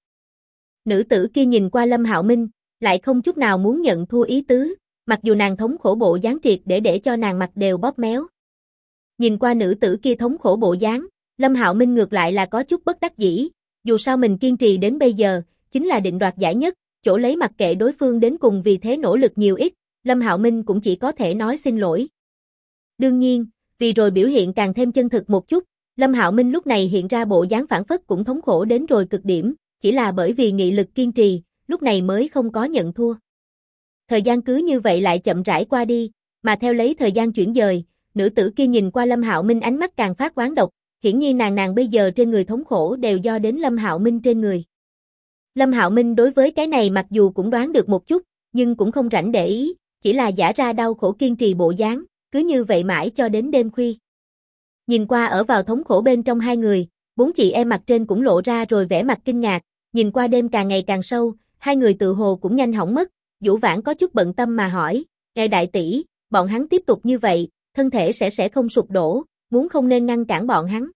Nữ tử kia nhìn qua Lâm Hạo Minh, lại không chút nào muốn nhận thua ý tứ, mặc dù nàng thống khổ bộ dáng triệt để cho nàng mặt đều bóp méo. Nhìn qua nữ tử kia thống khổ bộ dáng, Lâm Hạo Minh ngược lại là có chút bất đắc dĩ, dù sao mình kiên trì đến bây giờ, chính là định đoạt giải nhất, chỗ lấy mặc kệ đối phương đến cùng vì thế nỗ lực nhiều ít, Lâm Hạo Minh cũng chỉ có thể nói xin lỗi. Đương nhiên, vì rồi biểu hiện càng thêm chân thực một chút, Lâm Hạo Minh lúc này hiện ra bộ dáng phản phất cũng thống khổ đến rồi cực điểm, chỉ là bởi vì nghị lực kiên trì, lúc này mới không có nhận thua. Thời gian cứ như vậy lại chậm rãi qua đi, mà theo lấy thời gian chuyển dời, nữ tử kia nhìn qua Lâm Hạo Minh ánh mắt càng phát oán độc, hiển nhiên nàng bây giờ trên người thống khổ đều do đến Lâm Hạo Minh trên người. Lâm Hạo Minh đối với cái này mặc dù cũng đoán được một chút, nhưng cũng không rảnh để ý, chỉ là giả ra đau khổ kiên trì bộ dáng, cứ như vậy mãi cho đến đêm khuya. Nhìn qua ở vào thống khổ bên trong hai người, bốn chị em mặt trên cũng lộ ra rồi vẻ mặt kinh ngạc, nhìn qua đêm càng ngày càng sâu, hai người tự hồ cũng nhanh hỏng mất, Vũ Vãn có chút bận tâm mà hỏi, ngài đại tỷ, bọn hắn tiếp tục như vậy, thân thể sẽ không sụp đổ, muốn không nên ngăn cản bọn hắn.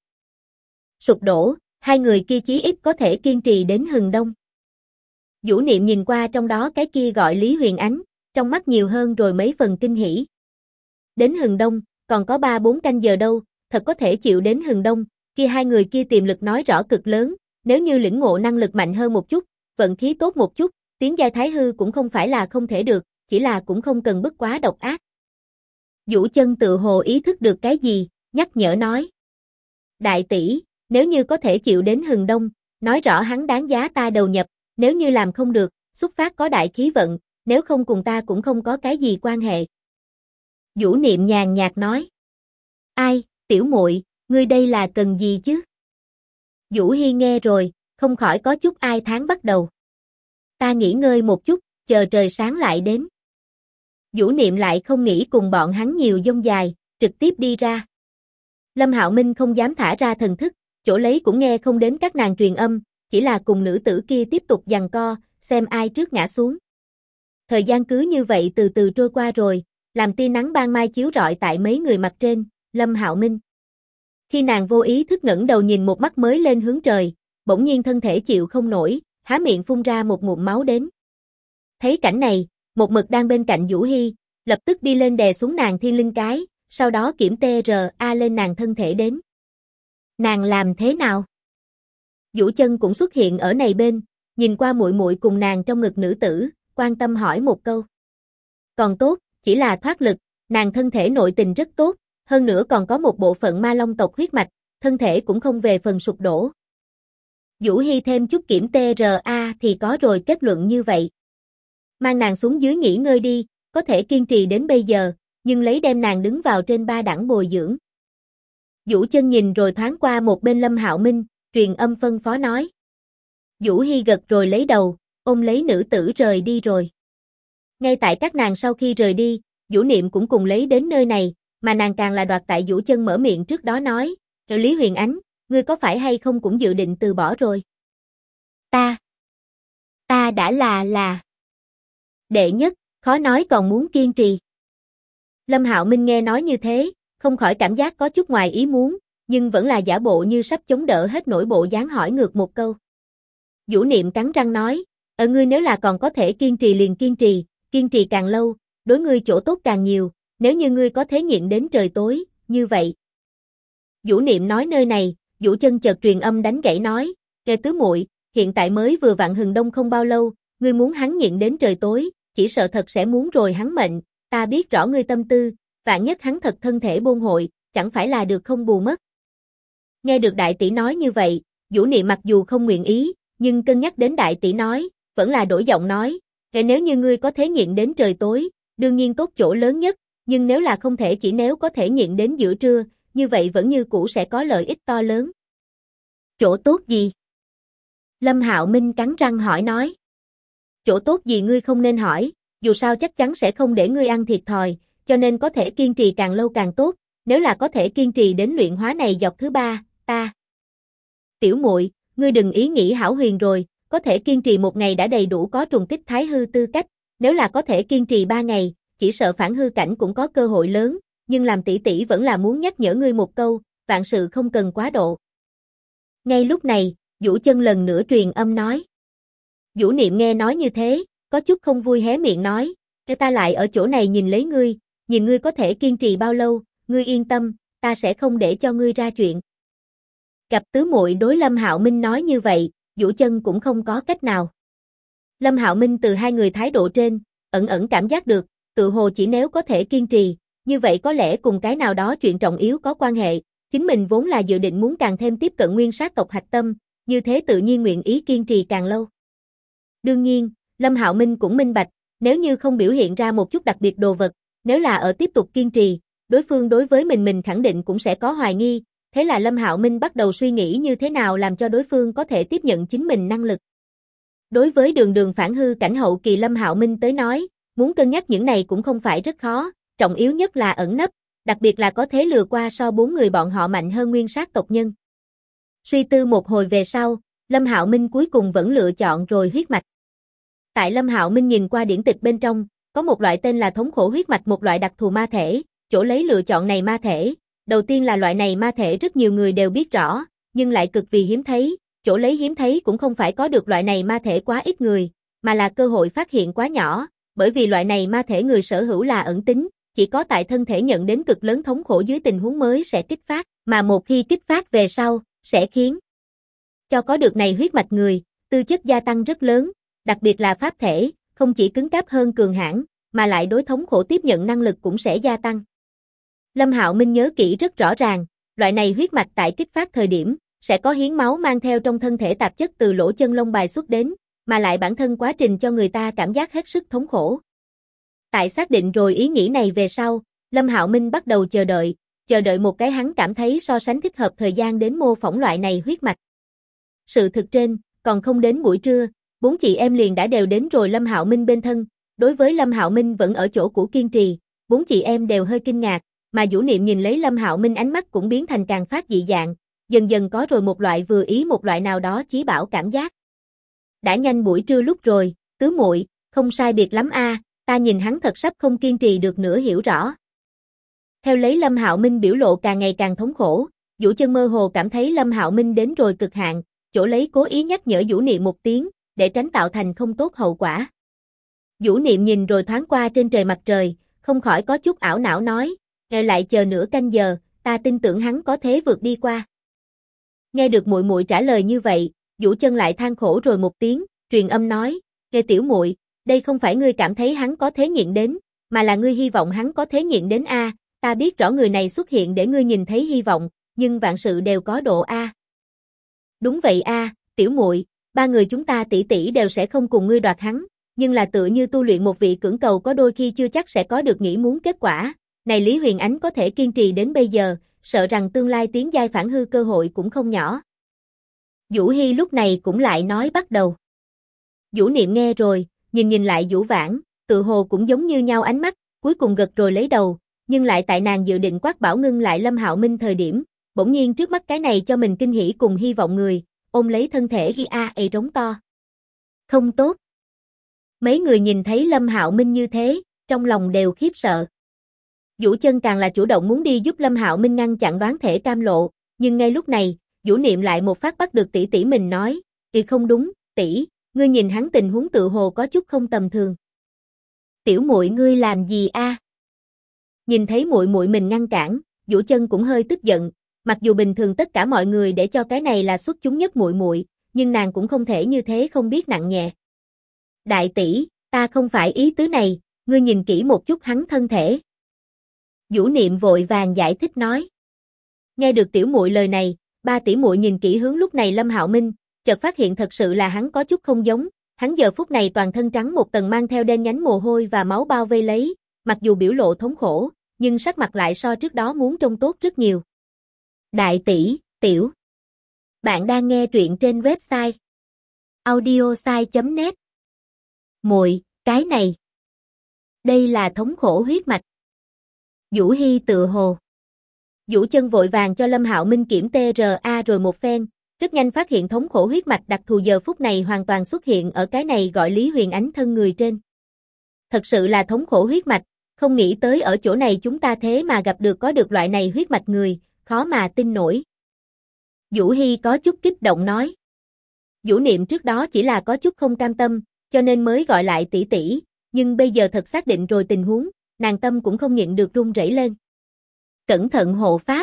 Sụp đổ, hai người kia chí ít có thể kiên trì đến hừng đông. Vũ Niệm nhìn qua trong đó cái kia gọi Lý Huyền Ánh, trong mắt nhiều hơn rồi mấy phần kinh hỉ. Đến hừng đông, còn có 3-4 canh giờ đâu, thật có thể chịu đến hừng đông, kia hai người kia tiềm lực nói rõ cực lớn, nếu như lĩnh ngộ năng lực mạnh hơn một chút, vận khí tốt một chút, tiến giai thái hư cũng không phải là không thể được, chỉ là cũng không cần bức quá độc ác. Vũ Chân tự hồ ý thức được cái gì, nhắc nhở nói. Đại tỷ, nếu như có thể chịu đến hừng đông, nói rõ hắn đáng giá ta đầu nhập, nếu như làm không được, xuất phát có đại khí vận, nếu không cùng ta cũng không có cái gì quan hệ. Vũ Niệm nhàn nhạt nói. Ai, tiểu muội, ngươi đây là cần gì chứ? Vũ Hi nghe rồi, không khỏi có chút ai thán bắt đầu. Ta nghỉ ngơi một chút, chờ trời sáng lại đến. Vũ Niệm lại không nghĩ cùng bọn hắn nhiều dông dài, trực tiếp đi ra. Lâm Hạo Minh không dám thả ra thần thức, chỗ lấy cũng nghe không đến các nàng truyền âm, chỉ là cùng nữ tử kia tiếp tục giằng co, xem ai trước ngã xuống. Thời gian cứ như vậy từ từ trôi qua rồi, làm tia nắng ban mai chiếu rọi tại mấy người mặt trên, Lâm Hạo Minh. Khi nàng vô ý thức ngẩng đầu nhìn một mắt mới lên hướng trời, bỗng nhiên thân thể chịu không nổi, há miệng phun ra một ngụm máu đến. Thấy cảnh này, một mực đang bên cạnh Vũ Hi, lập tức đi lên đè xuống nàng thiên linh cái, sau đó kiểm TRA lên nàng thân thể đến. Nàng làm thế nào? Vũ Chân cũng xuất hiện ở này bên, nhìn qua muội muội cùng nàng trong ngực nữ tử, quan tâm hỏi một câu. Còn tốt, chỉ là thoát lực, nàng thân thể nội tình rất tốt, hơn nữa còn có một bộ phận ma long tộc huyết mạch, thân thể cũng không về phần sụp đổ. Vũ Hi thêm chút kiểm TRA thì có rồi kết luận như vậy. Mang nàng xuống dưới nghỉ ngơi đi, có thể kiên trì đến bây giờ, nhưng lấy đem nàng đứng vào trên 3 đẳng bồi dưỡng. Vũ Chân nhìn rồi thoáng qua một bên Lâm Hạo Minh, truyền âm phân phó nói. Vũ Hi gật rồi lấy đầu, ôm lấy nữ tử rời đi rồi. Ngay tại các nàng sau khi rời đi, Vũ Niệm cũng cùng lấy đến nơi này, mà nàng càng là đoạt tại Vũ Chân mở miệng trước đó nói, Lý Huyền Ánh, ngươi có phải hay không cũng dự định từ bỏ rồi? Ta đã là đệ nhất, khó nói còn muốn kiên trì. Lâm Hạo Minh nghe nói như thế, không khỏi cảm giác có chút ngoài ý muốn, nhưng vẫn là giả bộ như sắp chống đỡ hết nỗi bộ dáng hỏi ngược một câu. Vũ Niệm cắn răng nói, ngươi nếu là còn có thể kiên trì liền kiên trì càng lâu, đối ngươi chỗ tốt càng nhiều, nếu như ngươi có thế nhịn đến trời tối, như vậy. Vũ Niệm nói nơi này, Vũ Chân chợt truyền âm đánh gãy nói, tứ muội, hiện tại mới vừa vặn hừng đông không bao lâu, ngươi muốn hắn nhịn đến trời tối, chỉ sợ thật sẽ muốn rồi hắn mệnh, ta biết rõ ngươi tâm tư, vạn nhất hắn thật thân thể bôn hội, chẳng phải là được không bù mất. Nghe được đại tỷ nói như vậy, Vũ Niệm mặc dù không nguyện ý, nhưng cân nhắc đến đại tỷ nói, vẫn là đổi giọng nói, nếu như ngươi có thể nhịn đến trời tối, đương nhiên tốt chỗ lớn nhất, nhưng nếu là không thể chỉ nếu có thể nhịn đến giữa trưa, như vậy vẫn như cũ sẽ có lợi ích to lớn. Chỗ tốt gì? Lâm Hạo Minh cắn răng hỏi nói. Chỗ tốt gì ngươi không nên hỏi, dù sao chắc chắn sẽ không để ngươi ăn thiệt thòi, cho nên có thể kiên trì càng lâu càng tốt, nếu là có thể kiên trì đến luyện hóa này dọc thứ 3, ta. Tiểu muội, ngươi đừng ý nghĩ hão huyền rồi, có thể kiên trì 1 ngày đã đầy đủ có trùng kích thái hư tư cách, nếu là có thể kiên trì 3 ngày, chỉ sợ phản hư cảnh cũng có cơ hội lớn, nhưng làm tỷ tỷ vẫn là muốn nhắc nhở ngươi một câu, vạn sự không cần quá độ. Ngay lúc này, Vũ Chân lần nữa truyền âm nói. Vũ Niệm nghe nói như thế, có chút không vui hé miệng nói, ta lại ở chỗ này nhìn lấy ngươi, nhìn ngươi có thể kiên trì bao lâu, ngươi yên tâm, ta sẽ không để cho ngươi ra chuyện. Gặp tứ muội đối Lâm Hạo Minh nói như vậy, Vũ Chân cũng không có cách nào. Lâm Hạo Minh từ hai người thái độ trên, ẩn ẩn cảm giác được, tự hồ chỉ nếu có thể kiên trì, như vậy có lẽ cùng cái nào đó chuyện trọng yếu có quan hệ, chính mình vốn là dự định muốn càng thêm tiếp cận nguyên sát tộc hạch tâm, như thế tự nhiên nguyện ý kiên trì càng lâu. Đương nhiên, Lâm Hạo Minh cũng minh bạch, nếu như không biểu hiện ra một chút đặc biệt đồ vật, nếu là ở tiếp tục kiên trì, đối phương đối với mình khẳng định cũng sẽ có hoài nghi, thế là Lâm Hạo Minh bắt đầu suy nghĩ như thế nào làm cho đối phương có thể tiếp nhận chính mình năng lực. Đối với đường phản hư cảnh hậu kỳ Lâm Hạo Minh tới nói, muốn cân nhắc những này cũng không phải rất khó, trọng yếu nhất là ẩn nấp, đặc biệt là có thế lừa qua so 4 người bọn họ mạnh hơn nguyên sát tộc nhân. Suy tư một hồi về sau, Lâm Hạo Minh cuối cùng vẫn lựa chọn rồi huyết mạch. Tại Lâm Hạo Minh nhìn qua điển tịch bên trong, có một loại tên là thống khổ huyết mạch, một loại đặc thù ma thể, chỗ lấy lựa chọn này ma thể. Đầu tiên là loại này ma thể rất nhiều người đều biết rõ, nhưng lại cực vì hiếm thấy, chỗ lấy hiếm thấy cũng không phải có được loại này ma thể quá ít người, mà là cơ hội phát hiện quá nhỏ, bởi vì loại này ma thể người sở hữu là ẩn tính, chỉ có tại thân thể nhận đến cực lớn thống khổ dưới tình huống mới sẽ kích phát, mà một khi kích phát về sau, sẽ khiến cho có được này huyết mạch người, tư chất gia tăng rất lớn, đặc biệt là pháp thể, không chỉ cứng cáp hơn cường hãn, mà lại đối thống khổ tiếp nhận năng lực cũng sẽ gia tăng. Lâm Hạo Minh nhớ kỹ rất rõ ràng, loại này huyết mạch tại kích phát thời điểm, sẽ có hiến máu mang theo trong thân thể tạp chất từ lỗ chân lông bài xuất đến, mà lại bản thân quá trình cho người ta cảm giác hết sức thống khổ. Tại xác định rồi ý nghĩ này về sau, Lâm Hạo Minh bắt đầu chờ đợi một cái hắn cảm thấy so sánh thích hợp thời gian đến mô phỏng loại này huyết mạch. Sự thực trên, còn không đến buổi trưa, 4 chị em liền đã đều đến rồi Lâm Hạo Minh bên thân, đối với Lâm Hạo Minh vẫn ở chỗ cũ kiên trì, 4 chị em đều hơi kinh ngạc, mà Vũ Niệm nhìn lấy Lâm Hạo Minh ánh mắt cũng biến thành càng phát dị dạng, dần dần có rồi một loại vừa ý một loại nào đó chí bảo cảm giác. Đã nhanh buổi trưa lúc rồi, tứ muội, không sai biệt lắm a, ta nhìn hắn thật sắp không kiên trì được nữa hiểu rõ. Theo lấy Lâm Hạo Minh biểu lộ càng ngày càng thống khổ, Vũ Chân mơ hồ cảm thấy Lâm Hạo Minh đến rồi cực hạn, chỗ lấy cố ý nhắc nhở Vũ Niệm một tiếng, để tránh tạo thành không tốt hậu quả. Vũ Niệm nhìn rồi thoáng qua trên trời mặt trời, không khỏi có chút ảo não nói, lại chờ nửa canh giờ, ta tin tưởng hắn có thế vượt đi qua. Nghe được muội muội trả lời như vậy, Vũ Chân lại than khổ rồi một tiếng, truyền âm nói, "Nghe tiểu muội, đây không phải ngươi cảm thấy hắn có thế nhịn đến, mà là ngươi hy vọng hắn có thế nhịn đến a, ta biết rõ người này xuất hiện để ngươi nhìn thấy hy vọng, nhưng vạn sự đều có độ a." Đúng vậy a, tiểu muội, 3 người chúng ta tỷ tỷ đều sẽ không cùng ngươi đoạt hắn, nhưng là tựa như tu luyện một vị cưỡng cầu có đôi khi chưa chắc sẽ có được nghĩ muốn kết quả. Này Lý Huyền Ánh có thể kiên trì đến bây giờ, sợ rằng tương lai tiến giai phản hư cơ hội cũng không nhỏ. Vũ Hy lúc này cũng lại nói bắt đầu. Vũ Niệm nghe rồi, nhìn lại Vũ Vãn, tự hồ cũng giống như nhau ánh mắt, cuối cùng gật rồi lấy đầu, nhưng lại tại nàng dự định quát bảo ngưng lại Lâm Hạo Minh thời điểm, bỗng nhiên trước mắt cái này cho mình kinh hỉ cùng hy vọng người, ôm lấy thân thể Hi A ầy rống to. Không tốt. Mấy người nhìn thấy Lâm Hạo Minh như thế, trong lòng đều khiếp sợ. Vũ Chân càng là chủ động muốn đi giúp Lâm Hạo Minh ngăn chặn đoán thể cam lộ, nhưng ngay lúc này, Vũ Niệm lại một phát bắt được tỷ tỷ mình nói, không đúng, tỷ, ngươi nhìn hắn tình huống tự hồ có chút không tầm thường. Tiểu muội ngươi làm gì a? Nhìn thấy muội muội mình ngăn cản, Vũ Chân cũng hơi tức giận, mặc dù bình thường tất cả mọi người để cho cái này là xuất chúng nhất muội muội, nhưng nàng cũng không thể như thế không biết nặng nhẹ. Đại tỷ, ta không phải ý tứ này, ngươi nhìn kỹ một chút hắn thân thể. Vũ Niệm vội vàng giải thích nói. Nghe được tiểu muội lời này, ba tỷ muội nhìn kỹ hướng lúc này Lâm Hạo Minh, chợt phát hiện thật sự là hắn có chút không giống, hắn giờ phút này toàn thân trắng một tầng mang theo đen nhánh mồ hôi và máu bao vây lấy, mặc dù biểu lộ thống khổ, nhưng sắc mặt lại so trước đó muốn trông tốt rất nhiều. Đại tỷ, tiểu. Bạn đang nghe truyện trên website audiosai.net. Muội, cái này. Đây là thống khổ huyết mạch. Vũ Hy tự hồ. Vũ Chân vội vàng cho Lâm Hạo Minh kiểm TRA rồi một phen, rất nhanh phát hiện thống khổ huyết mạch đặc thù giờ phút này hoàn toàn xuất hiện ở cái này gọi Lý Huyền Ánh thân người trên. Thật sự là thống khổ huyết mạch, không nghĩ tới ở chỗ này chúng ta thế mà gặp được có được loại này huyết mạch người, khó mà tin nổi. Vũ Hy có chút kích động nói. Vũ Niệm trước đó chỉ là có chút không cam tâm, cho nên mới gọi lại tỷ tỷ, nhưng bây giờ thật xác định rồi tình huống, nàng tâm cũng không nhịn được run rẩy lên. Cẩn thận hộ pháp.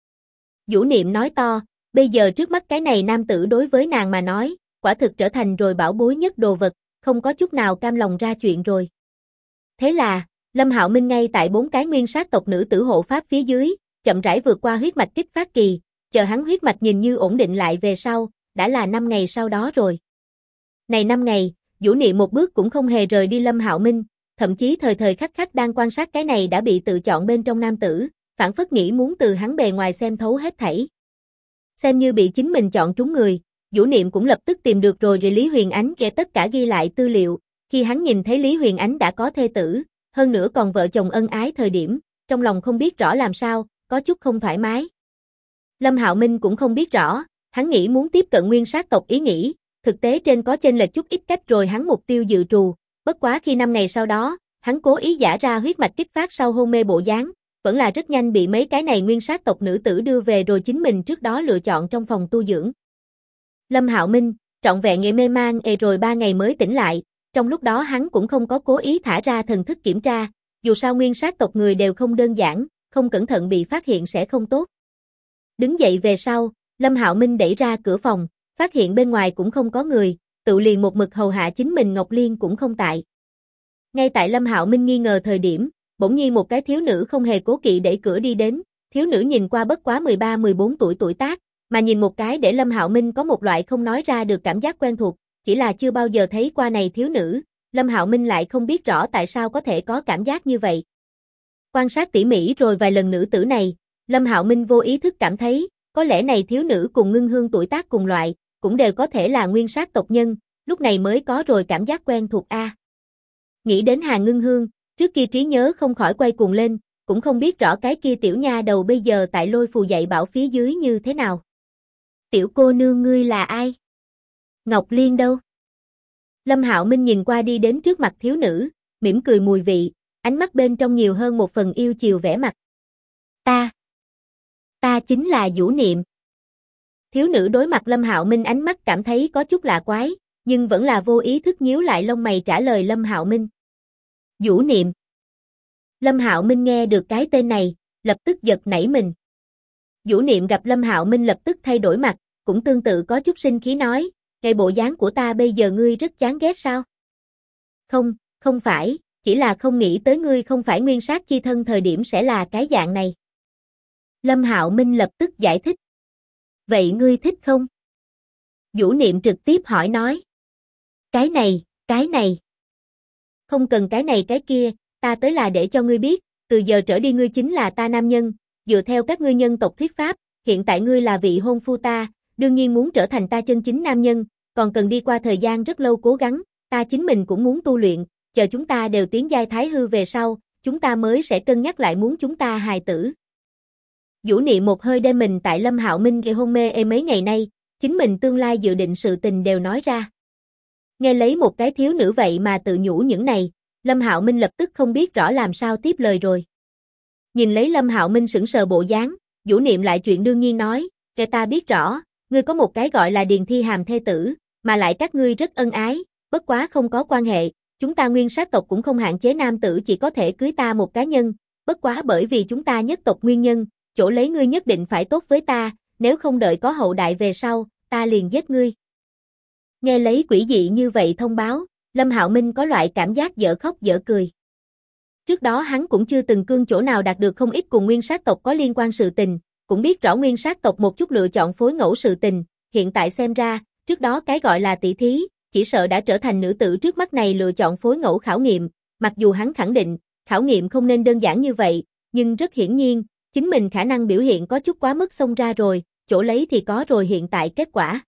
Vũ Niệm nói to, bây giờ trước mắt cái này nam tử đối với nàng mà nói, quả thực trở thành rồi bảo bối nhất đồ vật, không có chút nào cam lòng ra chuyện rồi. Thế là, Lâm Hạo Minh ngay tại 4 cái nguyên sát tộc nữ tử hộ pháp phía dưới, chậm rãi vượt qua huyết mạch kích phát kỳ, chờ hắn huyết mạch nhìn như ổn định lại về sau, đã là 5 ngày sau đó rồi. Này 5 ngày, Vũ Niệm một bước cũng không hề rời đi Lâm Hạo Minh, thậm chí thời thời khắc khắc đang quan sát cái này đã bị tự chọn bên trong nam tử, phản phất nghĩ muốn từ hắn bề ngoài xem thấu hết thảy. Xem như bị chính mình chọn trúng người, Vũ Niệm cũng lập tức tìm được rồi Lý Huyền Ánh kể tất cả ghi lại tư liệu, khi hắn nhìn thấy Lý Huyền Ánh đã có thê tử, hơn nữa còn vợ chồng ân ái thời điểm, trong lòng không biết rõ làm sao, có chút không thoải mái. Lâm Hạo Minh cũng không biết rõ, hắn nghĩ muốn tiếp cận nguyên sát tộc ý nghĩ, thực tế trên có chênh lệch chút ít cách rồi hắn mục tiêu dự trù, bất quá khi 5 ngày sau đó, hắn cố ý giả ra huyết mạch kích phát sau hôn mê bộ dáng, vẫn là rất nhanh bị mấy cái này nguyên sát tộc nữ tử đưa về rồi chính mình trước đó lựa chọn trong phòng tu dưỡng. Lâm Hạo Minh, trọn vẹn ngày mê man rồi 3 ngày mới tỉnh lại, trong lúc đó hắn cũng không có cố ý thả ra thần thức kiểm tra, dù sao nguyên sát tộc người đều không đơn giản, không cẩn thận bị phát hiện sẽ không tốt. Đứng dậy về sau, Lâm Hạo Minh đẩy ra cửa phòng, phát hiện bên ngoài cũng không có người, tự liền một mực hầu hạ chính mình Ngọc Liên cũng không tại. Ngay tại Lâm Hạo Minh nghi ngờ thời điểm, bỗng nhiên một cái thiếu nữ không hề cố kỵ đẩy cửa đi đến, thiếu nữ nhìn qua bất quá 13-14 tuổi tuổi tác, mà nhìn một cái để Lâm Hạo Minh có một loại không nói ra được cảm giác quen thuộc, chỉ là chưa bao giờ thấy qua này thiếu nữ, Lâm Hạo Minh lại không biết rõ tại sao có thể có cảm giác như vậy. Quan sát tỉ mỉ rồi vài lần nữ tử này, Lâm Hạo Minh vô ý thức cảm thấy, có lẽ này thiếu nữ cùng Ngưng Hương tuổi tác cùng loại, cũng đều có thể là nguyên sát tộc nhân, lúc này mới có rồi cảm giác quen thuộc a. Nghĩ đến Hà Ngưng Hương, trước kia trí nhớ không khỏi quay cuồng lên, cũng không biết rõ cái kia tiểu nha đầu bây giờ tại Lôi Phù dạy bảo phía dưới như thế nào. Tiểu cô nương ngươi là ai? Ngọc Liên đâu? Lâm Hạo Minh nhìn qua đi đến trước mặt thiếu nữ, mỉm cười mùi vị, ánh mắt bên trong nhiều hơn một phần yêu chiều vẻ mặt. Ta chính là Vũ Niệm. Thiếu nữ đối mặt Lâm Hạo Minh ánh mắt cảm thấy có chút lạ quái, nhưng vẫn là vô ý thức nhíu lại lông mày trả lời Lâm Hạo Minh. Vũ Niệm. Lâm Hạo Minh nghe được cái tên này, lập tức giật nảy mình. Vũ Niệm gặp Lâm Hạo Minh lập tức thay đổi mặt, cũng tương tự có chút sinh khí nói, "Cái bộ dáng của ta bây giờ ngươi rất chán ghét sao?" Không phải, chỉ là không nghĩ tới ngươi không phải nguyên sát chi thân thời điểm sẽ là cái dạng này. Lâm Hạo Minh lập tức giải thích. Vậy ngươi thích không? Vũ Niệm trực tiếp hỏi nói. Cái này. Không cần cái này cái kia, ta tới là để cho ngươi biết, từ giờ trở đi ngươi chính là ta nam nhân, dựa theo các ngươi nhân tộc thuyết pháp, hiện tại ngươi là vị hôn phu ta, đương nhiên muốn trở thành ta chân chính nam nhân, còn cần đi qua thời gian rất lâu cố gắng, ta chính mình cũng muốn tu luyện, chờ chúng ta đều tiến giai thái hư về sau, chúng ta mới sẽ cân nhắc lại muốn chúng ta hài tử. Vũ Niệm một hơi đem mình tại Lâm Hạo Minh gây hôn mê mấy ngày nay, chính mình tương lai dự định sự tình đều nói ra. Nghe lấy một cái thiếu nữ vậy mà tự nhủ những này, Lâm Hạo Minh lập tức không biết rõ làm sao tiếp lời rồi. Nhìn lấy Lâm Hạo Minh sững sờ bộ dáng, Vũ Niệm lại chuyện đương nhiên nói, kể ta biết rõ, ngươi có một cái gọi là Điền Thi Hàm thê tử, mà lại các ngươi rất ân ái, bất quá không có quan hệ, chúng ta nguyên sát tộc cũng không hạn chế nam tử chỉ có thể cưới ta một cá nhân, bất quá bởi vì chúng ta nhất tộc nguyên nhân, chỗ lấy ngươi nhất định phải tốt với ta, nếu không đợi có hậu đại về sau, ta liền giết ngươi. Nghe lấy quỷ dị như vậy thông báo, Lâm Hạo Minh có loại cảm giác dở khóc dở cười. Trước đó hắn cũng chưa từng cương chỗ nào đạt được không ít cùng nguyên sát tộc có liên quan sự tình, cũng biết rõ nguyên sát tộc một chút lựa chọn phối ngẫu sự tình, hiện tại xem ra, trước đó cái gọi là tỷ thí, chỉ sợ đã trở thành nữ tử trước mắt này lựa chọn phối ngẫu khảo nghiệm, mặc dù hắn khẳng định, khảo nghiệm không nên đơn giản như vậy, nhưng rất hiển nhiên, chính mình khả năng biểu hiện có chút quá mức xông ra rồi, chỗ lấy thì có rồi hiện tại kết quả.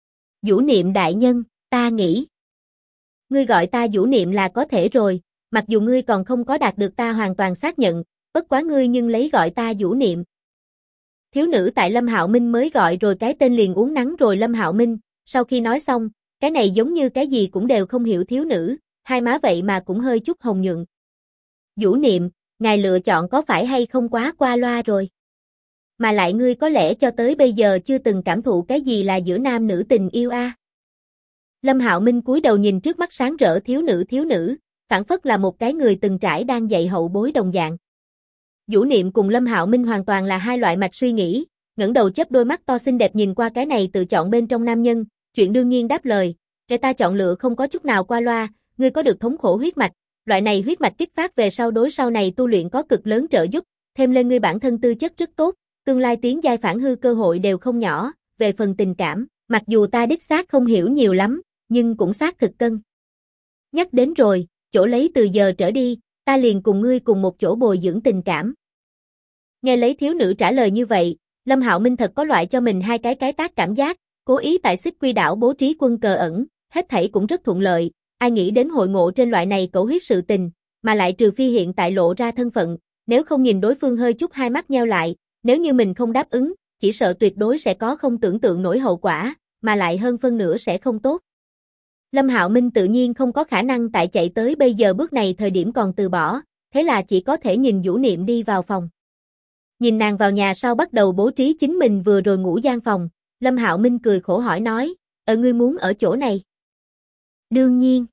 Vũ Niệm đại nhân, ta nghĩ. Ngươi gọi ta Vũ Niệm là có thể rồi, mặc dù ngươi còn không có đạt được ta hoàn toàn xác nhận, bất quá ngươi nhưng lấy gọi ta Vũ Niệm. Thiếu nữ tại Lâm Hạo Minh mới gọi rồi cái tên liền uống nắng rồi Lâm Hạo Minh, sau khi nói xong, cái này giống như cái gì cũng đều không hiểu thiếu nữ, hai má vậy mà cũng hơi chút hồng nhuận. Vũ Niệm, ngài lựa chọn có phải hay không quá qua loa rồi? Mà lại ngươi có lẽ cho tới bây giờ chưa từng cảm thụ cái gì là giữa nam nữ tình yêu a? Lâm Hạo Minh cúi đầu nhìn trước mắt sáng rỡ thiếu nữ, phảng phất là một cái người từng trải đang dạy hậu bối đồng dạng. Vũ Niệm cùng Lâm Hạo Minh hoàn toàn là hai loại mạch suy nghĩ, ngẩng đầu chớp đôi mắt to xinh đẹp nhìn qua cái này tự chọn bên trong nam nhân, chuyện đương nhiên đáp lời, "Cái ta chọn lựa không có chút nào qua loa, ngươi có được thống khổ huyết mạch, loại này huyết mạch kích phát về sau đối sau này tu luyện có cực lớn trợ giúp, thêm lên ngươi bản thân tư chất rất tốt, tương lai tiến giai phản hư cơ hội đều không nhỏ, về phần tình cảm, mặc dù ta đích xác không hiểu nhiều lắm, nhưng cũng xác thực cân nhắc đến rồi, chỗ lấy từ giờ trở đi, ta liền cùng ngươi cùng một chỗ bồi dưỡng tình cảm." Nghe lấy thiếu nữ trả lời như vậy, Lâm Hạo Minh thật có loại cho mình hai cái tác cảm giác, cố ý tại Xích Quy đảo bố trí quân cờ ẩn, hết thảy cũng rất thuận lợi, ai nghĩ đến hội ngộ trên loại này cẩu huyết sự tình, mà lại trừ phi hiện tại lộ ra thân phận, nếu không nhìn đối phương hơi chút hai mắt nheo lại, nếu như mình không đáp ứng, chỉ sợ tuyệt đối sẽ có không tưởng tượng nổi hậu quả, mà lại hơn phân nửa sẽ không tốt. Lâm Hạo Minh tự nhiên không có khả năng tại chạy tới bây giờ bước này thời điểm còn từ bỏ, thế là chỉ có thể nhìn Vũ Niệm đi vào phòng. Nhìn nàng vào nhà sau bắt đầu bố trí chính mình vừa rồi ngủ gian phòng, Lâm Hạo Minh cười khổ hỏi nói, ngươi muốn ở chỗ này? Đương nhiên.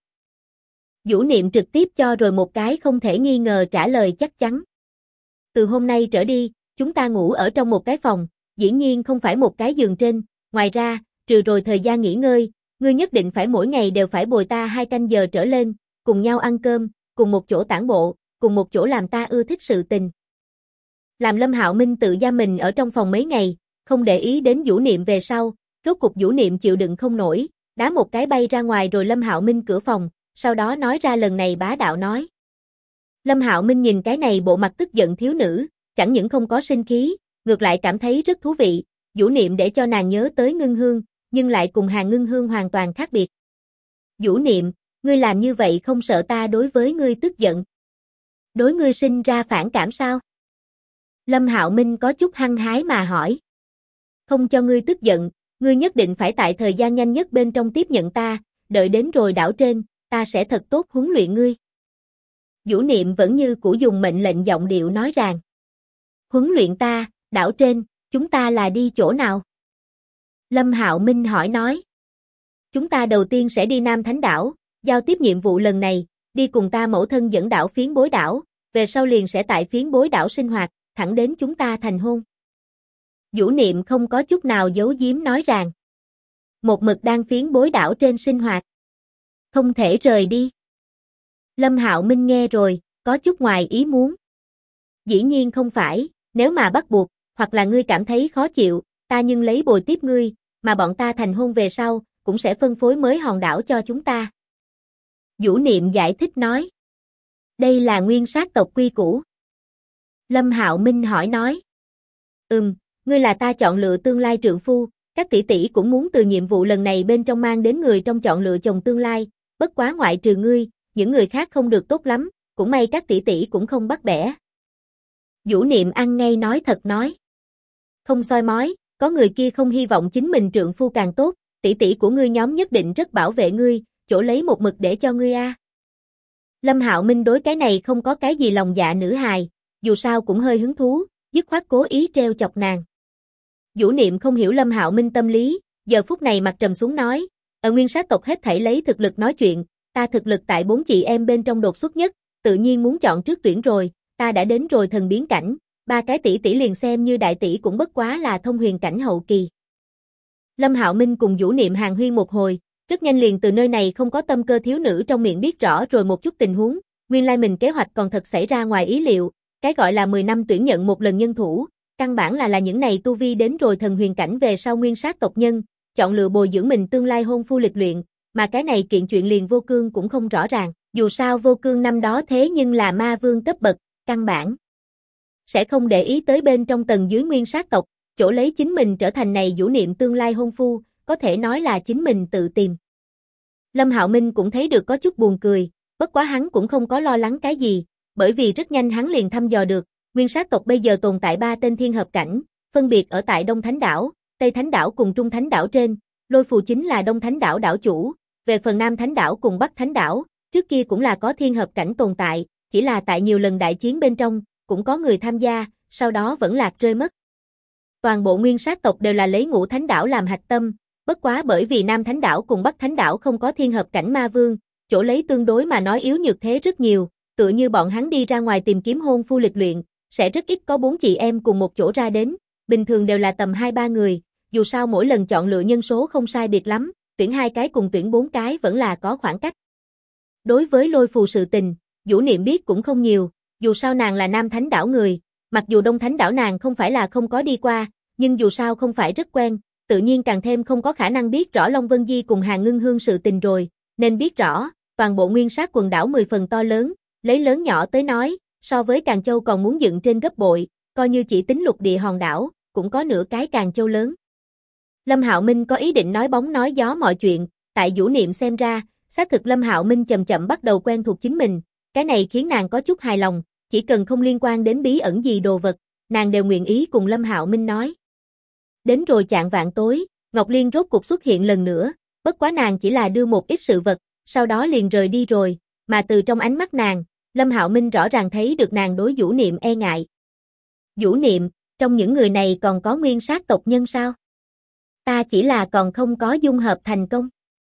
Vũ Niệm trực tiếp cho rồi một cái không thể nghi ngờ trả lời chắc chắn. Từ hôm nay trở đi, chúng ta ngủ ở trong một cái phòng, dĩ nhiên không phải một cái giường trên, ngoài ra, trừ rồi thời gian nghỉ ngơi, ngươi nhất định phải mỗi ngày đều phải bồi ta 2 canh giờ trở lên, cùng nhau ăn cơm, cùng một chỗ tản bộ, cùng một chỗ làm ta ưa thích sự tình. Làm Lâm Hạo Minh tự giam mình ở trong phòng mấy ngày, không để ý đến Vũ Niệm về sau, rốt cục Vũ Niệm chịu đựng không nổi, đá một cái bay ra ngoài rồi Lâm Hạo Minh cửa phòng, sau đó nói ra lần này bá đạo nói. Lâm Hạo Minh nhìn cái này bộ mặt tức giận thiếu nữ, chẳng những không có sinh khí, ngược lại cảm thấy rất thú vị, Vũ Niệm để cho nàng nhớ tới Ngưng Hương, nhưng lại cùng Hàn Ngưng Hương hoàn toàn khác biệt. Vũ Niệm, ngươi làm như vậy không sợ ta đối với ngươi tức giận? Đối ngươi sinh ra phản cảm sao? Lâm Hạo Minh có chút hăng hái mà hỏi. Không cho ngươi tức giận, ngươi nhất định phải tại thời gian nhanh nhất bên trong tiếp nhận ta, đợi đến rồi đảo trên, ta sẽ thật tốt huấn luyện ngươi. Vũ Niệm vẫn như cũ dùng mệnh lệnh giọng điệu nói rằng. Huấn luyện ta, đảo trên, chúng ta là đi chỗ nào? Lâm Hạo Minh hỏi nói. Chúng ta đầu tiên sẽ đi Nam Thánh đảo, giao tiếp nhiệm vụ lần này, đi cùng ta mẫu thân dẫn đảo Phiến Bối đảo, về sau liền sẽ tại Phiến Bối đảo sinh hoạt, thẳng đến chúng ta thành hôn. Vũ Niệm không có chút nào giấu giếm nói rằng. Một mực đang Phiến Bối đảo trên sinh hoạt. Không thể rời đi. Lâm Hạo Minh nghe rồi, có chút ngoài ý muốn. Dĩ nhiên không phải, nếu mà bắt buộc, hoặc là ngươi cảm thấy khó chịu, ta nhưng lấy bồi tiếp ngươi, mà bọn ta thành hôn về sau, cũng sẽ phân phối mới hòn đảo cho chúng ta. Vũ Niệm giải thích nói. Đây là nguyên sát tộc quy củ. Lâm Hạo Minh hỏi nói. Ngươi là ta chọn lựa tương lai trượng phu, các tỷ tỷ cũng muốn từ nhiệm vụ lần này bên trong mang đến người trong chọn lựa chồng tương lai, bất quá ngoại trừ ngươi, những người khác không được tốt lắm, cũng may các tỷ tỷ cũng không bắt bẻ. Vũ Niệm ăn ngay nói thật nói. Không soi mói, có người kia không hy vọng chính mình trượng phu càng tốt, tỷ tỷ của ngươi nhóm nhất định rất bảo vệ ngươi, chỗ lấy một mực để cho ngươi a. Lâm Hạo Minh đối cái này không có cái gì lòng dạ nữ hài, dù sao cũng hơi hứng thú, dứt khoát cố ý treo chọc nàng. Vũ Niệm không hiểu Lâm Hạo Minh tâm lý, giờ phút này mặt trầm xuống nói, ở nguyên sát tộc hết thảy lấy thực lực nói chuyện, ta thực lực tại 4 chị em bên trong đột xuất nhất, tự nhiên muốn chọn trước tuyển rồi, ta đã đến rồi thần biến cảnh, 3 cái tỷ tỷ liền xem như đại tỷ cũng bất quá là thông huyền cảnh hậu kỳ. Lâm Hạo Minh cùng Vũ Niệm hàn huyên một hồi, rất nhanh liền từ nơi này không có tâm cơ thiếu nữ trong miệng biết rõ rồi một chút tình huống, nguyên lai mình kế hoạch còn thật xảy ra ngoài ý liệu, cái gọi là 10 năm tuyển nhận một lần nhân thủ, căn bản là những này tu vi đến rồi thần huyền cảnh về sau nguyên sát tộc nhân, chọn lựa bồi dưỡng mình tương lai hôn phu lịch luyện, mà cái này kiện chuyện liền Vô Cương cũng không rõ ràng, dù sao Vô Cương năm đó thế nhưng là ma vương cấp bậc, căn bản sẽ không để ý tới bên trong tầng dưới nguyên sát tộc, chỗ lấy chính mình trở thành này Vũ Niệm tương lai hôn phu, có thể nói là chính mình tự tìm. Lâm Hạo Minh cũng thấy được có chút buồn cười, bất quá hắn cũng không có lo lắng cái gì, bởi vì rất nhanh hắn liền thăm dò được, nguyên sát tộc bây giờ tồn tại 3 tên thiên hợp cảnh, phân biệt ở tại Đông Thánh Đảo, Tây Thánh Đảo cùng Trung Thánh Đảo trên, Lôi Phù chính là Đông Thánh Đảo đảo chủ, về phần Nam Thánh Đảo cùng Bắc Thánh Đảo, trước kia cũng là có thiên hợp cảnh tồn tại, chỉ là tại nhiều lần đại chiến bên trong, cũng có người tham gia, sau đó vẫn lạc rơi mất. Toàn bộ nguyên sát tộc đều là lấy Ngũ Thánh Đảo làm hạch tâm, bất quá bởi vì Nam Thánh Đảo cùng Bắc Thánh Đảo không có thiên hợp cảnh ma vương, chỗ lấy tương đối mà nói yếu nhược thế rất nhiều, tựa như bọn hắn đi ra ngoài tìm kiếm hôn phu lịch luyện, sẽ rất ít có 4 chị em cùng một chỗ ra đến, bình thường đều là tầm 2-3 người, dù sao mỗi lần chọn lựa nhân số không sai biệt lắm, tuyển 2 cái cùng tuyển 4 cái vẫn là có khoảng cách. Đối với Lôi Phù sự tình, Vũ Niệm biết cũng không nhiều, dù sao nàng là Nam Thánh Đảo người, mặc dù Đông Thánh Đảo nàng không phải là không có đi qua, nhưng dù sao không phải rất quen, tự nhiên càng thêm không có khả năng biết rõ Long Vân Di cùng Hàn Ngưng Hương sự tình rồi, nên biết rõ, toàn bộ nguyên sát quần đảo 10 phần to lớn, lấy lớn nhỏ tới nói, so với Càn Châu còn muốn dựng trên gấp bội, coi như chỉ tính lục địa hòn đảo, cũng có nửa cái Càn Châu lớn. Lâm Hạo Minh có ý định nói bóng nói gió mọi chuyện, tại Vũ Niệm xem ra, xác thực Lâm Hạo Minh chậm chậm bắt đầu quen thuộc chính mình, cái này khiến nàng có chút hài lòng, chỉ cần không liên quan đến bí ẩn gì đồ vật, nàng đều nguyện ý cùng Lâm Hạo Minh nói. Đến rồi chạng vạng tối, Ngọc Liên rốt cuộc xuất hiện lần nữa, bất quá nàng chỉ là đưa một ít sự vật, sau đó liền rời đi rồi, mà từ trong ánh mắt nàng, Lâm Hạo Minh rõ ràng thấy được nàng đối Vũ Niệm e ngại. Vũ Niệm, trong những người này còn có nguyên sát tộc nhân sao? Ta chỉ là còn không có dung hợp thành công.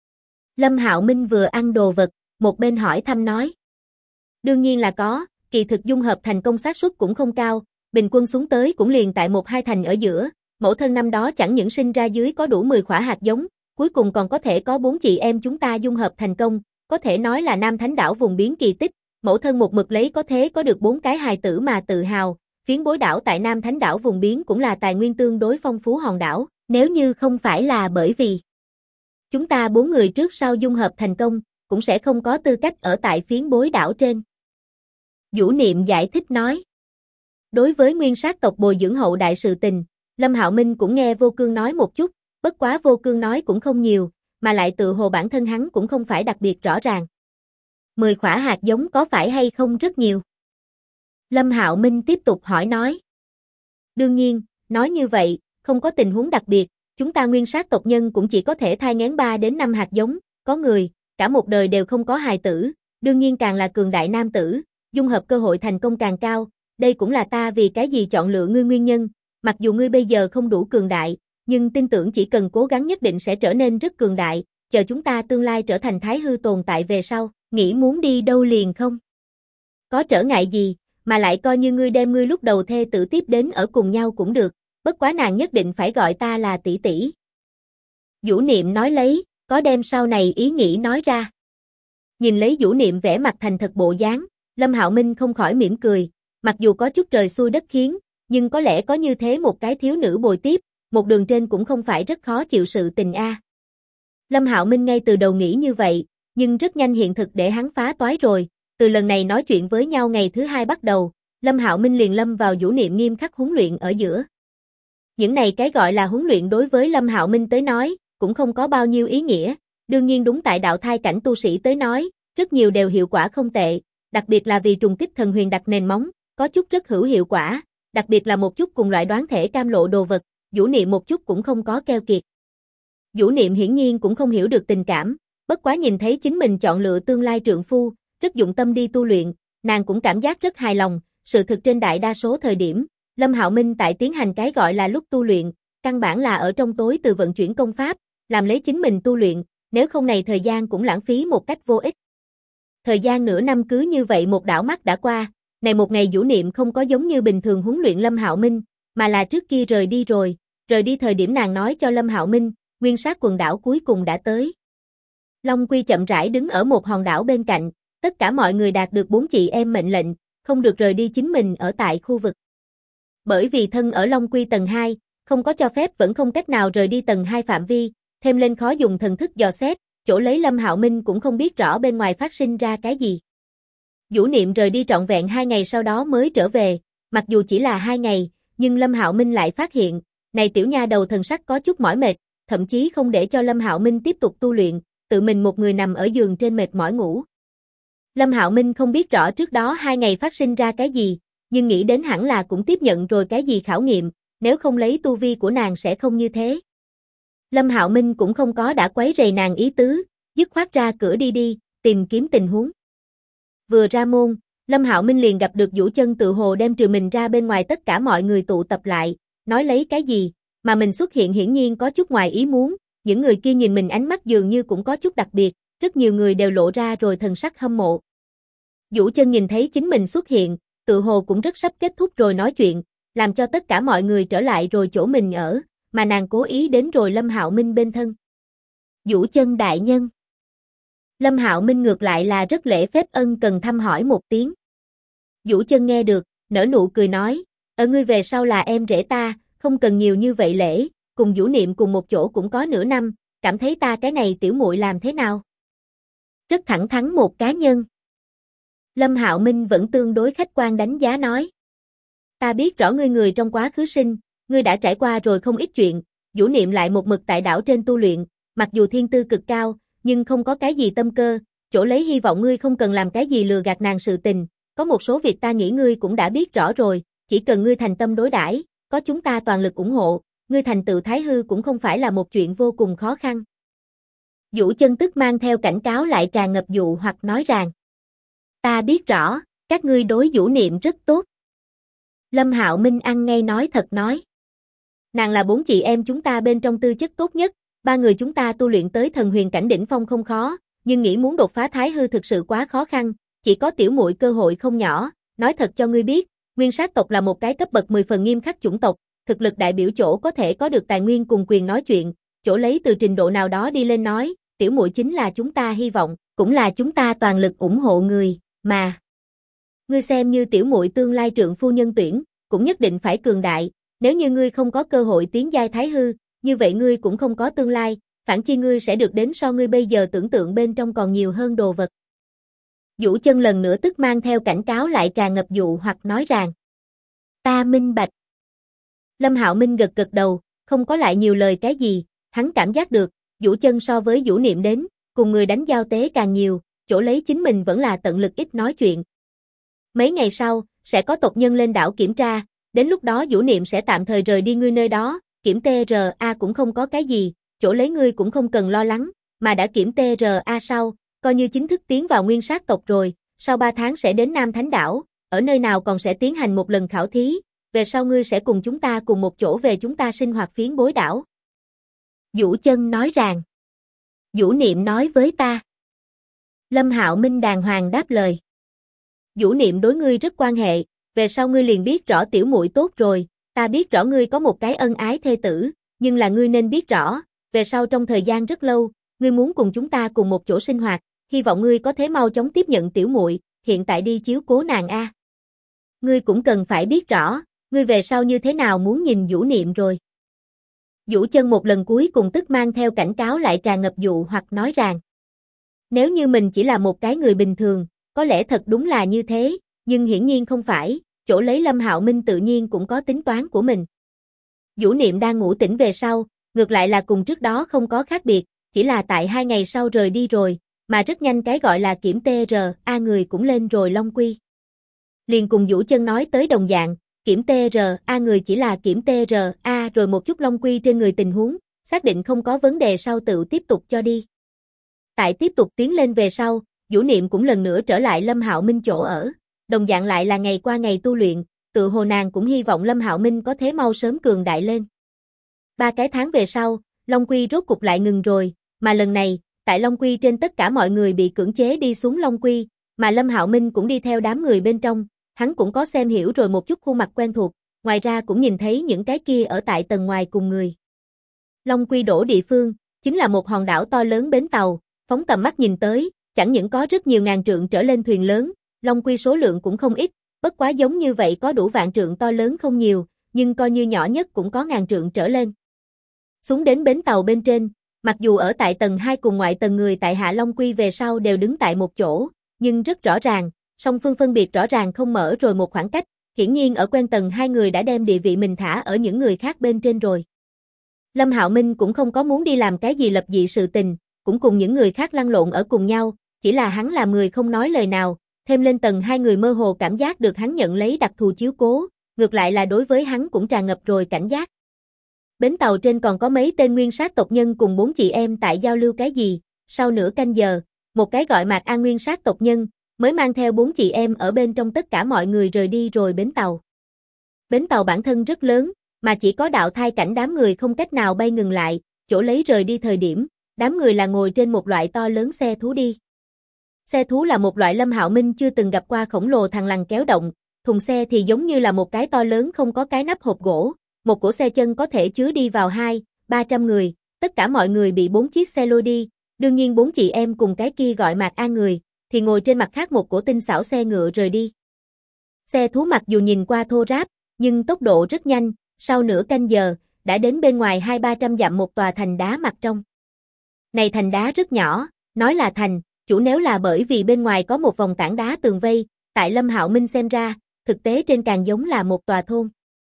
Lâm Hạo Minh vừa ăn đồ vật, một bên hỏi thăm nói. Đương nhiên là có, kỳ thực dung hợp thành công xác suất cũng không cao, bình quân xuống tới cũng liền tại 1-2 thành ở giữa, mẫu thân năm đó chẳng những sinh ra dưới có đủ 10 khỏa hạt giống, cuối cùng còn có thể có 4 chị em chúng ta dung hợp thành công, có thể nói là Nam Thánh Đảo vùng biến kỳ tích, mẫu thân một mực lấy có thế có được 4 cái hài tử mà tự hào, phiến bối đảo tại Nam Thánh Đảo vùng biến cũng là tài nguyên tương đối phong phú hòn đảo, nếu như không phải là bởi vì chúng ta 4 người trước sau dung hợp thành công, cũng sẽ không có tư cách ở tại phiến bối đảo trên. Vũ Niệm giải thích nói. Đối với nguyên sát tộc bồi dưỡng hậu đại sự tình, Lâm Hạo Minh cũng nghe Vô Cương nói một chút, bất quá Vô Cương nói cũng không nhiều, mà lại tự hồ bản thân hắn cũng không phải đặc biệt rõ ràng. 10 khỏa hạt giống có phải hay không rất nhiều? Lâm Hạo Minh tiếp tục hỏi nói. Đương nhiên, nói như vậy, không có tình huống đặc biệt, chúng ta nguyên sát tộc nhân cũng chỉ có thể thai nghén 3 đến 5 hạt giống, có người, cả một đời đều không có hài tử, đương nhiên càng là cường đại nam tử, dung hợp cơ hội thành công càng cao, đây cũng là ta vì cái gì chọn lựa ngươi nguyên nhân, mặc dù ngươi bây giờ không đủ cường đại, nhưng tin tưởng chỉ cần cố gắng nhất định sẽ trở nên rất cường đại, chờ chúng ta tương lai trở thành thái hư tồn tại về sau, nghĩ muốn đi đâu liền không? Có trở ngại gì, mà lại coi như ngươi đem ngươi lúc đầu thê tử tiếp đến ở cùng nhau cũng được, bất quá nàng nhất định phải gọi ta là tỷ tỷ. Vũ Niệm nói lấy, có đem sau này ý nghĩ nói ra. Nhìn lấy Vũ Niệm vẻ mặt thành thật bộ dáng, Lâm Hạo Minh không khỏi mỉm cười, mặc dù có chút trời xui đất khiến, nhưng có lẽ có như thế một cái thiếu nữ bồi tiếp, một đường trên cũng không phải rất khó chịu sự tình a. Lâm Hạo Minh ngay từ đầu nghĩ như vậy, nhưng rất nhanh hiện thực để hắn phá toái rồi, Từ lần này nói chuyện với nhau ngày thứ 2 bắt đầu, Lâm Hạo Minh liền lâm vào vũ niệm nghiêm khắc huấn luyện ở giữa. Những này cái gọi là huấn luyện đối với Lâm Hạo Minh tới nói, cũng không có bao nhiêu ý nghĩa, đương nhiên đúng tại đạo thai cảnh tu sĩ tới nói, rất nhiều đều hiệu quả không tệ, đặc biệt là vì trùng kích thần huyền đặt nền móng, có chút rất hữu hiệu quả, đặc biệt là một chút cùng loại đoán thể cam lộ đồ vật, vũ niệm một chút cũng không có keo kiệt. Vũ niệm hiển nhiên cũng không hiểu được tình cảm, bất quá nhìn thấy chính mình chọn lựa tương lai trượng phu, rất dụng tâm đi tu luyện, nàng cũng cảm giác rất hài lòng, sự thực trên đại đa số thời điểm, Lâm Hạo Minh tại tiến hành cái gọi là lúc tu luyện, căn bản là ở trong tối từ vận chuyển công pháp, làm lấy chính mình tu luyện, nếu không này thời gian cũng lãng phí một cách vô ích. Thời gian nửa năm cứ như vậy một đảo mắt đã qua, này một ngày vũ niệm không có giống như bình thường huấn luyện Lâm Hạo Minh, mà là trước kia rời đi rồi, rời đi thời điểm nàng nói cho Lâm Hạo Minh, nguyên sát quần đảo cuối cùng đã tới. Long Quy chậm rãi đứng ở một hòn đảo bên cạnh, tất cả mọi người đạt được 4 chị em mệnh lệnh, không được rời đi chính mình ở tại khu vực. Bởi vì thân ở Long Quy tầng 2, không có cho phép vẫn không cách nào rời đi tầng 2 phạm vi, thêm lên khó dùng thần thức dò xét, chỗ lấy Lâm Hạo Minh cũng không biết rõ bên ngoài phát sinh ra cái gì. Vũ niệm rời đi trọn vẹn 2 ngày sau đó mới trở về, mặc dù chỉ là 2 ngày, nhưng Lâm Hạo Minh lại phát hiện, này tiểu nha đầu thần sắc có chút mỏi mệt, thậm chí không để cho Lâm Hạo Minh tiếp tục tu luyện, tự mình một người nằm ở giường trên mệt mỏi ngủ. Lâm Hạo Minh không biết rõ trước đó 2 ngày phát sinh ra cái gì, nhưng nghĩ đến hẳn là cũng tiếp nhận rồi cái gì khảo nghiệm, nếu không lấy tu vi của nàng sẽ không như thế. Lâm Hạo Minh cũng không có đã quấy rầy nàng ý tứ, dứt khoát ra cửa đi, tìm kiếm tình huống. Vừa ra môn, Lâm Hạo Minh liền gặp được Vũ Chân tự hồ đem trừ mình ra bên ngoài tất cả mọi người tụ tập lại, nói lấy cái gì, mà mình xuất hiện hiển nhiên có chút ngoài ý muốn, những người kia nhìn mình ánh mắt dường như cũng có chút đặc biệt, rất nhiều người đều lộ ra rồi thần sắc hâm mộ. Vũ Chân nhìn thấy chính mình xuất hiện, tự hồ cũng rất sắp kết thúc rồi nói chuyện, làm cho tất cả mọi người trở lại rồi chỗ mình ở, mà nàng cố ý đến rồi Lâm Hạo Minh bên thân. Vũ Chân đại nhân. Lâm Hạo Minh ngược lại là rất lễ phép ân cần thăm hỏi một tiếng. Vũ Chân nghe được, nở nụ cười nói, ở ngươi về sau là em rể ta, không cần nhiều như vậy lễ, cùng Vũ Niệm cùng một chỗ cũng có nửa năm, cảm thấy ta cái này tiểu muội làm thế nào? Rất thẳng thắn một cá nhân. Lâm Hạo Minh vẫn tương đối khách quan đánh giá nói. Ta biết rõ ngươi người trong quá khứ sinh, ngươi đã trải qua rồi không ít chuyện, Vũ Niệm lại một mực tại đảo trên tu luyện, mặc dù thiên tư cực cao, nhưng không có cái gì tâm cơ, chỗ lấy hy vọng ngươi không cần làm cái gì lừa gạt nàng sự tình, có một số việc ta nghĩ ngươi cũng đã biết rõ rồi, chỉ cần ngươi thành tâm đối đãi, có chúng ta toàn lực ủng hộ, ngươi thành tựu Thái Hư cũng không phải là một chuyện vô cùng khó khăn. Vũ Chân tức mang theo cảnh cáo lại tràn ngập dụ hoặc nói rằng, ta biết rõ, các ngươi đối Vũ Niệm rất tốt. Lâm Hạo Minh ăn ngay nói thật nói. Nàng là 4 chị em chúng ta bên trong tư chất tốt nhất, 3 người chúng ta tu luyện tới thần huyền cảnh đỉnh phong không khó, nhưng nghĩ muốn đột phá Thái Hư thực sự quá khó khăn, chỉ có tiểu muội cơ hội không nhỏ, nói thật cho ngươi biết, Nguyên Sát tộc là một cái cấp bậc 10 phần nghiêm khắc chủng tộc, thực lực đại biểu chỗ có thể có được tài nguyên cùng quyền nói chuyện, chỗ lấy từ trình độ nào đó đi lên nói, tiểu muội chính là chúng ta hy vọng, cũng là chúng ta toàn lực ủng hộ người, mà ngươi xem như tiểu muội tương lai trượng phu nhân tuyển, cũng nhất định phải cường đại, nếu như ngươi không có cơ hội tiến giai Thái Hư, như vậy ngươi cũng không có tương lai, phản chi ngươi sẽ được đến so ngươi bây giờ tưởng tượng bên trong còn nhiều hơn đồ vật. Vũ Chân lần nữa tức mang theo cảnh cáo lại tràn ngập dụ hoặc nói rằng, ta minh bạch. Lâm Hạo Minh gật gật đầu, không có lại nhiều lời cái gì, hắn cảm giác được, Vũ Chân so với Vũ Niệm đến, cùng người đánh giao tế càng nhiều, chỗ lấy chính mình vẫn là tận lực ít nói chuyện. Mấy ngày sau, sẽ có tộc nhân lên đảo kiểm tra, đến lúc đó Vũ Niệm sẽ tạm thời rời đi ngươi nơi đó, kiểm TRA cũng không có cái gì, chỗ lấy ngươi cũng không cần lo lắng, mà đã kiểm TRA sau, coi như chính thức tiến vào Nguyên Sát tộc rồi, sau 3 tháng sẽ đến Nam Thánh đảo, ở nơi nào còn sẽ tiến hành một lần khảo thí, về sau ngươi sẽ cùng chúng ta cùng một chỗ về chúng ta sinh hoạt phiến bối đảo. Vũ Chân nói rằng, Vũ Niệm nói với ta. Lâm Hạo Minh đàng hoàng đáp lời. Vũ Niệm đối ngươi rất quan hệ, về sau ngươi liền biết rõ tiểu muội tốt rồi, ta biết rõ ngươi có một cái ân ái thê tử, nhưng là ngươi nên biết rõ, về sau trong thời gian rất lâu, ngươi muốn cùng chúng ta cùng một chỗ sinh hoạt, hy vọng ngươi có thể mau chóng tiếp nhận tiểu muội, hiện tại đi chiếu cố nàng a. Ngươi cũng cần phải biết rõ, ngươi về sau như thế nào muốn nhìn Vũ Niệm rồi. Vũ Chân một lần cuối cùng tức mang theo cảnh cáo lại tràn ngập dụ hoặc nói rằng, nếu như mình chỉ là một cái người bình thường, có lẽ thật đúng là như thế, nhưng hiển nhiên không phải, chỗ lấy Lâm Hạo Minh tự nhiên cũng có tính toán của mình. Vũ Niệm đang ngủ tỉnh về sau, ngược lại là cùng trước đó không có khác biệt, chỉ là tại 2 ngày sau rời đi rồi, mà rất nhanh cái gọi là kiểm TRA người cũng lên rồi Long Quy. Liền cùng Vũ Chân nói tới đồng dạng, kiểm TRA người chỉ là kiểm TRA rồi một chút Long Quy trên người tình huống, xác định không có vấn đề sau tự tiếp tục cho đi. Tại tiếp tục tiến lên về sau, Vũ Niệm cũng lần nữa trở lại Lâm Hạo Minh chỗ ở, đồng dạng lại là ngày qua ngày tu luyện, tự hồ nàng cũng hy vọng Lâm Hạo Minh có thế mau sớm cường đại lên. 3 cái tháng về sau, Long Quy rốt cục lại ngừng rồi, mà lần này, tại Long Quy trên tất cả mọi người bị cưỡng chế đi xuống Long Quy, mà Lâm Hạo Minh cũng đi theo đám người bên trong, hắn cũng có xem hiểu rồi một chút khuôn mặt quen thuộc, ngoài ra cũng nhìn thấy những cái kia ở tại tầng ngoài cùng người. Long Quy đổ địa phương, chính là một hòn đảo to lớn bến tàu, phóng tầm mắt nhìn tới, chẳng những có rất nhiều ngàn trượng trở lên thuyền lớn, Long Quy số lượng cũng không ít, bất quá giống như vậy có đủ vạn trượng to lớn không nhiều, nhưng coi như nhỏ nhất cũng có ngàn trượng trở lên. Xuống đến bến tàu bên trên, mặc dù ở tại tầng 2 cùng ngoại tầng người tại Hạ Long Quy về sau đều đứng tại một chỗ, nhưng rất rõ ràng, song phương phân biệt rõ ràng không mở rồi một khoảng cách, hiển nhiên ở quen tầng 2 người đã đem địa vị mình thả ở những người khác bên trên rồi. Lâm Hạo Minh cũng không có muốn đi làm cái gì lập dị sự tình, cũng cùng những người khác lăn lộn ở cùng nhau, chỉ là hắn làm người không nói lời nào, thêm lên tầng 2 người mơ hồ cảm giác được hắn nhận lấy đặc thù chiếu cố, ngược lại là đối với hắn cũng tràn ngập rồi cảnh giác. Bến tàu trên còn có mấy tên nguyên sát tộc nhân cùng 4 chị em tại giao lưu cái gì, sau nửa canh giờ, một cái gọi Mạc An nguyên sát tộc nhân, mới mang theo 4 chị em ở bên trong tất cả mọi người rời đi rồi bến tàu. Bến tàu bản thân rất lớn, mà chỉ có đạo thai cảnh đám người không cách nào bay ngừng lại, chỗ lấy rời đi thời điểm, đám người là ngồi trên một loại to lớn xe thú đi. Xe thú là một loại Lâm Hạo Minh chưa từng gặp qua khổng lồ thằn lằn kéo động, thùng xe thì giống như là một cái to lớn không có cái nắp hộp gỗ, một cỗ xe chân có thể chứa đi vào 200-300 người, tất cả mọi người bị 4 chiếc xe lôi đi, đương nhiên 4 chị em cùng cái kia gọi Mạc An người, thì ngồi trên mặt khác một cỗ tinh xảo xe ngựa rời đi. Xe thú mặc dù nhìn qua thô ráp, nhưng tốc độ rất nhanh, sau nửa canh giờ, đã đến bên ngoài 200-300 dặm một tòa thành đá mặt trong. Này thành đá rất nhỏ, nói là thành, chủ nếu là bởi vì bên ngoài có một vòng tảng đá tường vây, tại Lâm Hạo Minh xem ra, thực tế trên càng giống là một tòa thôn.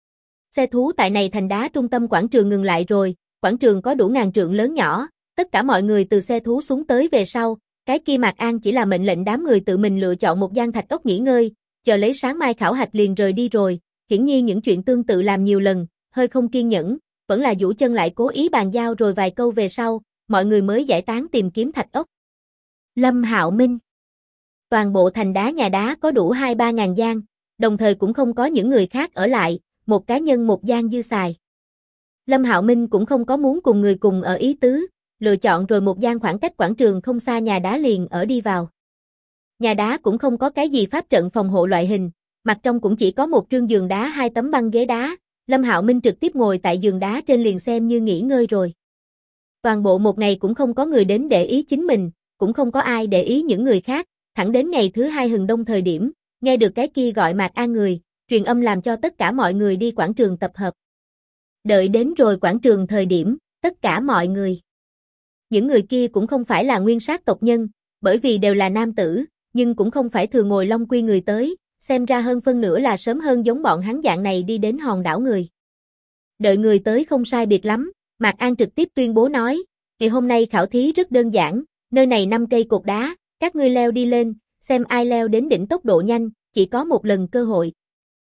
Xe thú tại này thành đá trung tâm quảng trường ngừng lại rồi, quảng trường có đủ ngàn trượng lớn nhỏ, tất cả mọi người từ xe thú xuống tới về sau, cái kia Mạc An chỉ là mệnh lệnh đám người tự mình lựa chọn một gian thạch ốc nghỉ ngơi, chờ lấy sáng mai khảo hạch liền rời đi rồi, hiển nhiên những chuyện tương tự làm nhiều lần, hơi không kiên nhẫn, vẫn là Vũ Chân lại cố ý bàn giao rồi vài câu về sau, mọi người mới giải tán tìm kiếm thạch ốc. Lâm Hạo Minh. Toàn bộ thành đá nhà đá có đủ 2-3 ngàn gian, đồng thời cũng không có những người khác ở lại, một cá nhân một gian dư xài. Lâm Hạo Minh cũng không có muốn cùng người cùng ở ý tứ, lựa chọn rồi một gian khoảng cách quảng trường không xa nhà đá liền ở đi vào. Nhà đá cũng không có cái gì pháp trận phòng hộ loại hình, mặt trong cũng chỉ có một trương giường đá 2 tấm băng ghế đá, Lâm Hạo Minh trực tiếp ngồi tại giường đá trên liền xem như nghỉ ngơi rồi. Toàn bộ một ngày cũng không có người đến để ý chính mình, cũng không có ai để ý những người khác, thẳng đến ngày thứ 2 hừng đông thời điểm, nghe được cái kia gọi Mạc An người, truyền âm làm cho tất cả mọi người đi quảng trường tập hợp. Đợi đến rồi quảng trường thời điểm, tất cả mọi người. Những người kia cũng không phải là nguyên sát tộc nhân, bởi vì đều là nam tử, nhưng cũng không phải thường ngồi Long Quy người tới, xem ra hơn phân nửa là sớm hơn giống bọn hắn dạng này đi đến hòn đảo người. Đợi người tới không sai biệt lắm, Mạc An trực tiếp tuyên bố nói, ngày hôm nay khảo thí rất đơn giản, nơi này 5 cây cột đá, các ngươi leo đi lên, xem ai leo đến đỉnh tốc độ nhanh, chỉ có một lần cơ hội.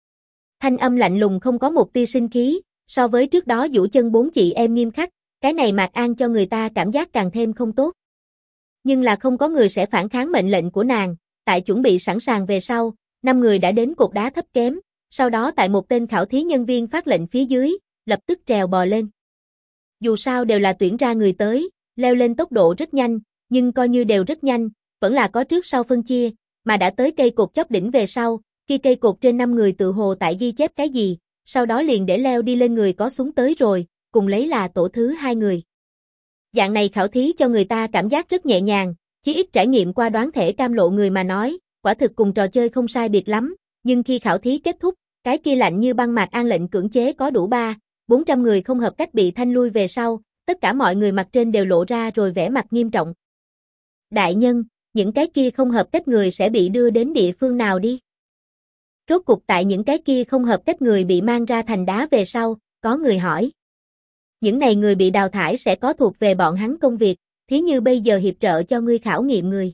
Thanh âm lạnh lùng không có một tia sinh khí, so với trước đó Vũ Chân 4 chị em nghiêm khắc, cái này Mạc An cho người ta cảm giác càng thêm không tốt. Nhưng là không có người sẽ phản kháng mệnh lệnh của nàng, tại chuẩn bị sẵn sàng về sau, 5 người đã đến cột đá thấp kém, sau đó tại một tên khảo thí nhân viên phát lệnh phía dưới, lập tức trèo bò lên. Dù sao đều là tuyển ra người tới, leo lên tốc độ rất nhanh, nhưng coi như đều rất nhanh, vẫn là có trước sau phân chia, mà đã tới cây cột chóp đỉnh về sau, khi cây cột trên 5 người tự hồ tại ghi chép cái gì, sau đó liền để leo đi lên người có xuống tới rồi, cùng lấy là tổ thứ 2 người. Dạng này khảo thí cho người ta cảm giác rất nhẹ nhàng, chí ít trải nghiệm qua đoán thể cam lộ người mà nói, quả thực cùng trò chơi không sai biệt lắm, nhưng khi khảo thí kết thúc, cái kia lạnh như băng Mạc An lệnh cưỡng chế có đủ 300-400 người không hợp cách bị thanh lui về sau, tất cả mọi người mặt trên đều lộ ra rồi vẻ mặt nghiêm trọng. Đại nhân, những cái kia không hợp cách người sẽ bị đưa đến địa phương nào đi? Rốt cuộc tại những cái kia không hợp cách người bị mang ra thành đá về sau, có người hỏi. Những này người bị đào thải sẽ có thuộc về bọn hắn công việc, thí như bây giờ hiệp trợ cho ngươi khảo nghiệm người.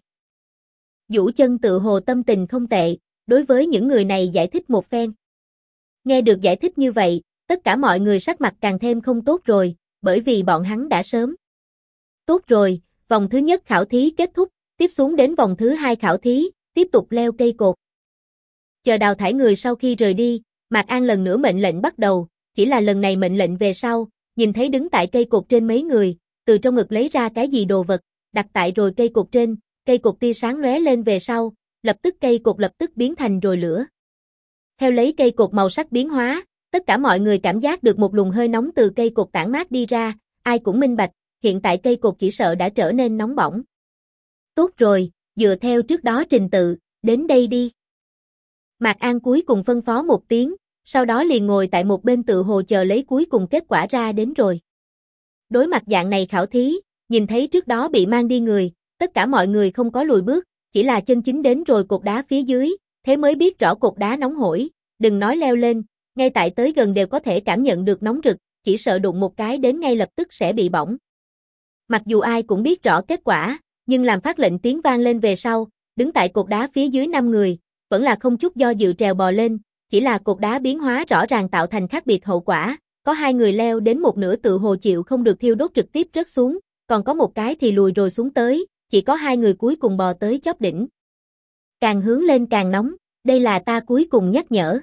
Vũ Chân tự hồ tâm tình không tệ, đối với những người này giải thích một phen. Nghe được giải thích như vậy, tất cả mọi người sắc mặt càng thêm không tốt rồi, bởi vì bọn hắn đã sớm. Tốt rồi, vòng thứ nhất khảo thí kết thúc, tiếp xuống đến vòng thứ hai khảo thí, tiếp tục leo cây cột. Chờ đào thải người sau khi rời đi, Mạc An lần nữa mệnh lệnh bắt đầu, chỉ là lần này mệnh lệnh về sau, nhìn thấy đứng tại cây cột trên mấy người, từ trong ngực lấy ra cái gì đồ vật, đặt tại rồi cây cột trên, cây cột tia sáng lóe lên về sau, lập tức cây cột lập tức biến thành rồi lửa. Theo lấy cây cột màu sắc biến hóa, tất cả mọi người cảm giác được một luồng hơi nóng từ cây cột tản mát đi ra, ai cũng minh bạch, hiện tại cây cột chỉ sợ đã trở nên nóng bỏng. Tốt rồi, dựa theo trước đó trình tự, đến đây đi. Mạc An cuối cùng phân phó một tiếng, sau đó liền ngồi tại một bên tự hồ chờ lấy cuối cùng kết quả ra đến rồi. Đối mặt dạng này khảo thí, nhìn thấy trước đó bị mang đi người, tất cả mọi người không có lùi bước, chỉ là chân chính đến rồi cột đá phía dưới, thế mới biết rõ cột đá nóng hổi, đừng nói leo lên, ngay tại tới gần đều có thể cảm nhận được nóng rực, chỉ sợ đụng một cái đến ngay lập tức sẽ bị bỏng. Mặc dù ai cũng biết rõ kết quả, nhưng làm phát lệnh tiếng vang lên về sau, đứng tại cột đá phía dưới 5 người, vẫn là không chút do dự trèo bò lên, chỉ là cột đá biến hóa rõ ràng tạo thành khác biệt hậu quả, có 2 người leo đến một nửa tự hồ chịu không được thiêu đốt trực tiếp rớt xuống, còn có một cái thì lùi rồi xuống tới, chỉ có 2 người cuối cùng bò tới chóp đỉnh. Càng hướng lên càng nóng, đây là ta cuối cùng nhắc nhở.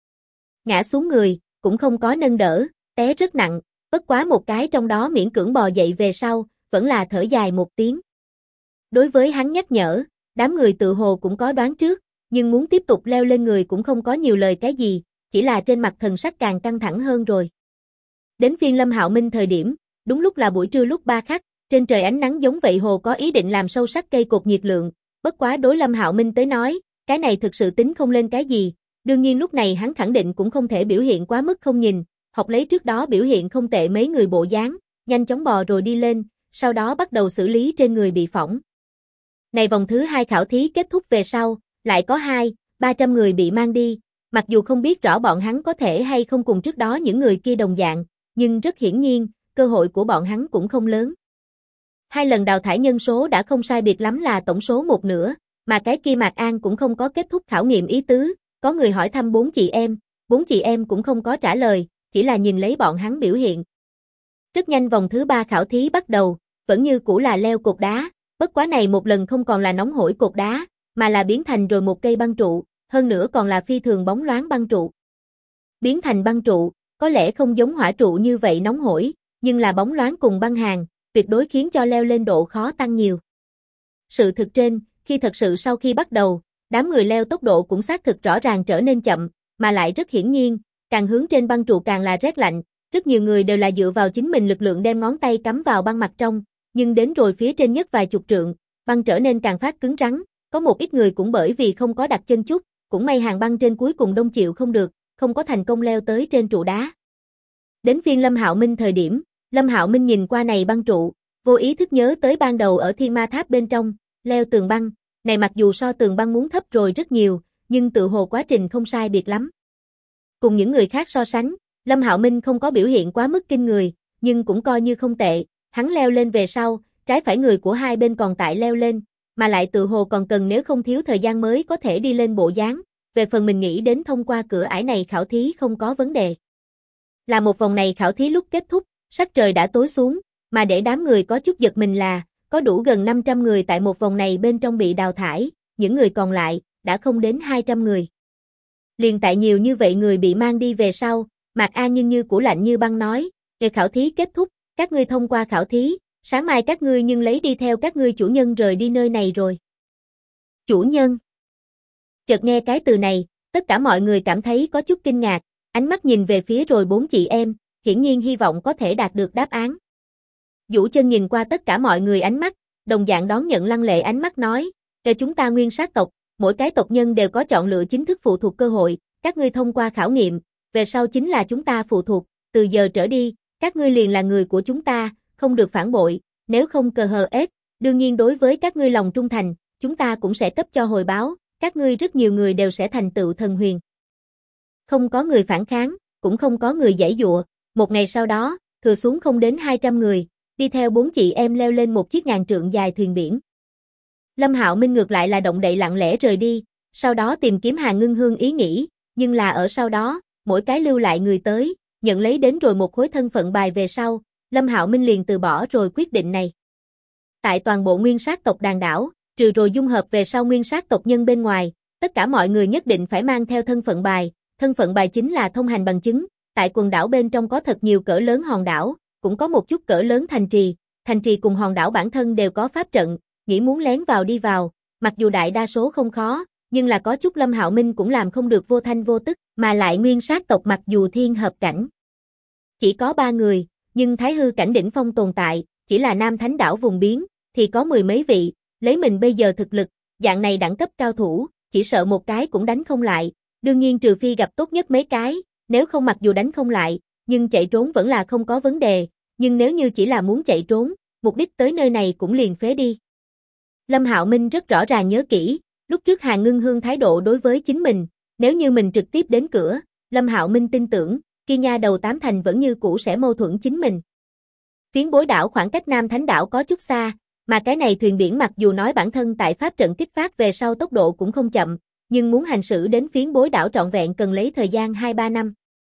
Ngã xuống người, cũng không có nâng đỡ, té rất nặng, bất quá một cái trong đó miễn cưỡng bò dậy về sau, vẫn là thở dài một tiếng. Đối với hắn nhắc nhở, đám người tự hồ cũng có đoán trước, nhưng muốn tiếp tục leo lên người cũng không có nhiều lời cái gì, chỉ là trên mặt thần sắc càng căng thẳng hơn rồi. Đến phiên Lâm Hạo Minh thời điểm, đúng lúc là buổi trưa lúc 3 khắc, trên trời ánh nắng giống vậy hồ có ý định làm sâu sắc cây cột nhiệt lượng, bất quá đối Lâm Hạo Minh tới nói, cái này thực sự tính không lên cái gì, đương nhiên lúc này hắn khẳng định cũng không thể biểu hiện quá mức không nhìn, học lấy trước đó biểu hiện không tệ mấy người bộ dáng, nhanh chóng bò rồi đi lên, sau đó bắt đầu xử lý trên người bị phỏng. Này vòng thứ 2 khảo thí kết thúc về sau, lại có 200-300 người bị mang đi, mặc dù không biết rõ bọn hắn có thể hay không cùng trước đó những người kia đồng dạng, nhưng rất hiển nhiên, cơ hội của bọn hắn cũng không lớn. 2 lần đào thải nhân số đã không sai biệt lắm là tổng số một nửa, mà cái kia Mạc An cũng không có kết thúc khảo nghiệm ý tứ, có người hỏi thăm 4 chị em cũng không có trả lời, chỉ là nhìn lấy bọn hắn biểu hiện. Rất nhanh vòng thứ 3 khảo thí bắt đầu, vẫn như cũ là leo cột đá, bất quá này một lần không còn là nóng hổi cột đá, mà là biến thành rồi một cây băng trụ, hơn nữa còn là phi thường bóng loáng băng trụ. Biến thành băng trụ, có lẽ không giống hỏa trụ như vậy nóng hổi, nhưng là bóng loáng cùng băng hàn, tuyệt đối khiến cho leo lên độ khó tăng nhiều. Sự thực trên, khi thật sự sau khi bắt đầu, đám người leo tốc độ cũng xác thực rõ ràng trở nên chậm, mà lại rất hiển nhiên, càng hướng trên băng trụ càng là rét lạnh, rất nhiều người đều là dựa vào chính mình lực lượng đem ngón tay cắm vào băng mặt trong, nhưng đến rồi phía trên nhất vài chục trượng, băng trở nên càng phát cứng rắn, có một ít người cũng bởi vì không có đặt chân chút, cũng may hàng băng trên cuối cùng đông chịu không được, không có thành công leo tới trên trụ đá. Đến phiên Lâm Hạo Minh thời điểm, Lâm Hạo Minh nhìn qua này băng trụ, vô ý thức nhớ tới ban đầu ở Thiên Ma Tháp bên trong, leo tường băng, này mặc dù so tường băng muốn thấp rồi rất nhiều, nhưng tự hồ quá trình không sai biệt lắm. Cùng những người khác so sánh, Lâm Hạo Minh không có biểu hiện quá mức kinh người, nhưng cũng coi như không tệ, hắn leo lên về sau, trái phải người của hai bên còn tại leo lên, mà lại tự hồ còn cần nếu không thiếu thời gian mới có thể đi lên bộ dáng, về phần mình nghĩ đến thông qua cửa ải này khảo thí không có vấn đề. Là một vòng này khảo thí lúc kết thúc, sắc trời đã tối xuống, mà để đám người có chút giật mình là, có đủ gần 500 người tại một vòng này bên trong bị đào thải, những người còn lại, đã không đến 200 người. Liền tại nhiều như vậy người bị mang đi về sau, Mạc An nhưng như cũ lạnh như băng nói, "Ngày khảo thí kết thúc, các ngươi thông qua khảo thí, sáng mai các ngươi nhưng lấy đi theo các ngươi chủ nhân rời đi nơi này rồi." Chủ nhân. Chợt nghe cái từ này, tất cả mọi người cảm thấy có chút kinh ngạc, ánh mắt nhìn về phía rồi 4 chị em, hiển nhiên hy vọng có thể đạt được đáp án. Vũ Chân nhìn qua tất cả mọi người ánh mắt, đồng dạng đón nhận lăng lệ ánh mắt nói, "Kể chúng ta nguyên sát tộc, mỗi cái tộc nhân đều có chọn lựa chính thức phụ thuộc cơ hội, các ngươi thông qua khảo nghiệm, về sau chính là chúng ta phụ thuộc, từ giờ trở đi, các ngươi liền là người của chúng ta, không được phản bội, nếu không cờ hờ ết, đương nhiên đối với các ngươi lòng trung thành, chúng ta cũng sẽ cấp cho hồi báo, các ngươi rất nhiều người đều sẽ thành tựu thần huyền. Không có người phản kháng, cũng không có người giãy giụa, một ngày sau đó, thừa xuống không đến 200 người, đi theo 4 chị em leo lên một chiếc ngàn trượng dài thuyền biển. Lâm Hạo Minh ngược lại là động đậy lặng lẽ rời đi, sau đó tìm kiếm Hàn Ngưng Hương ý nghĩ, nhưng là ở sau đó, mỗi cái lưu lại người tới, nhận lấy đến rồi một khối thân phận bài về sau, Lâm Hạo Minh liền từ bỏ rồi quyết định này. Tại toàn bộ nguyên sát tộc đàn đảo, trừ rồi dung hợp về sau nguyên sát tộc nhân bên ngoài, tất cả mọi người nhất định phải mang theo thân phận bài chính là thông hành bằng chứng, tại quần đảo bên trong có thật nhiều cỡ lớn hòn đảo, cũng có một chút cỡ lớn thành trì cùng hòn đảo bản thân đều có pháp trận, nghĩ muốn lén vào đi vào, mặc dù đại đa số không khó, nhưng là có chút Lâm Hạo Minh cũng làm không được vô thanh vô tức, mà lại nguyên sát tộc mặc dù thiên hợp cảnh chỉ có 3 người, nhưng thái hư cảnh đỉnh phong tồn tại, chỉ là Nam Thánh đảo vùng biến, thì có 10 mấy vị, lấy mình bây giờ thực lực, dạng này đẳng cấp cao thủ, chỉ sợ một cái cũng đánh không lại, đương nhiên trừ phi gặp tốt nhất mấy cái, nếu không mặc dù đánh không lại, nhưng chạy trốn vẫn là không có vấn đề, nhưng nếu như chỉ là muốn chạy trốn, mục đích tới nơi này cũng liền phế đi. Lâm Hạo Minh rất rõ ràng nhớ kỹ, lúc trước Hàn Ngưng Hương thái độ đối với chính mình, nếu như mình trực tiếp đến cửa, Lâm Hạo Minh tin tưởng, kia nha đầu tám thành vẫn như cũ sẽ mâu thuẫn chính mình. Phiến Bối đảo khoảng cách Nam Thánh đảo có chút xa, mà cái này thuyền biển mặc dù nói bản thân tại pháp trận kích phát về sau tốc độ cũng không chậm, nhưng muốn hành xử đến Phiến Bối đảo trọn vẹn cần lấy thời gian 2-3 năm.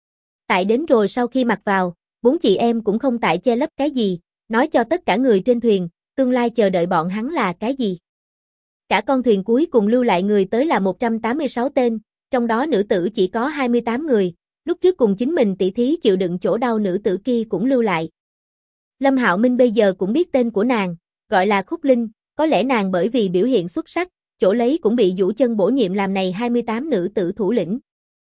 Tại đến rồi sau khi mặc vào, 4 chị em cũng không tại che lấp cái gì, nói cho tất cả người trên thuyền, tương lai chờ đợi bọn hắn là cái gì. Cả con thuyền cuối cùng lưu lại người tới là 186 tên, trong đó nữ tử chỉ có 28 người, lúc trước cùng chính mình tỉ thí chịu đựng chỗ đau nữ tử kia cũng lưu lại. Lâm Hạo Minh bây giờ cũng biết tên của nàng, gọi là Khúc Linh, có lẽ nàng bởi vì biểu hiện xuất sắc, chỗ lấy cũng bị Vũ Chân bổ nhiệm làm này 28 nữ tử thủ lĩnh.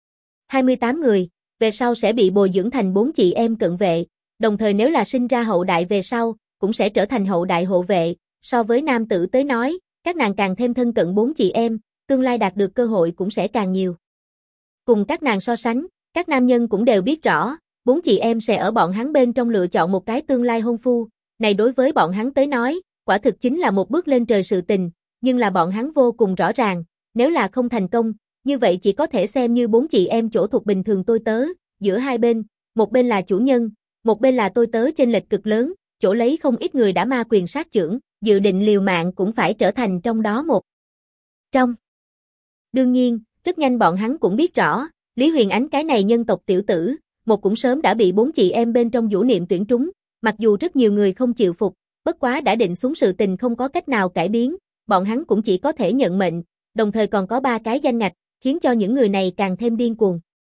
28 người, về sau sẽ bị bồi dưỡng thành 4 chị em cận vệ, đồng thời nếu là sinh ra hậu đại về sau, cũng sẽ trở thành hậu đại hộ vệ, so với nam tử tới nói, các nàng càng thêm thân cận 4 chị em, tương lai đạt được cơ hội cũng sẽ càng nhiều. Cùng các nàng so sánh, các nam nhân cũng đều biết rõ, 4 chị em sẽ ở bọn hắn bên trong lựa chọn một cái tương lai hôn phu, này đối với bọn hắn tới nói, quả thực chính là một bước lên trời sự tình, nhưng là bọn hắn vô cùng rõ ràng, nếu là không thành công, như vậy chỉ có thể xem như 4 chị em chỗ thuộc bình thường tôi tớ, giữa hai bên, một bên là chủ nhân, một bên là tôi tớ chênh lệch cực lớn, chỗ lấy không ít người đã ma quyền sát chưởng, dự định liều mạng cũng phải trở thành trong đó một trong. Đương nhiên, rất nhanh bọn hắn cũng biết rõ, Lý Huyền Ánh cái này nhân tộc tiểu tử, một cũng sớm đã bị 4 chị em bên trong vũ niệm tuyển trúng, mặc dù rất nhiều người không chịu phục, bất quá đã định xuống sự tình không có cách nào cải biến, bọn hắn cũng chỉ có thể nhận mệnh, đồng thời còn có 3 cái danh ngạch, khiến cho những người này càng thêm điên cuồng.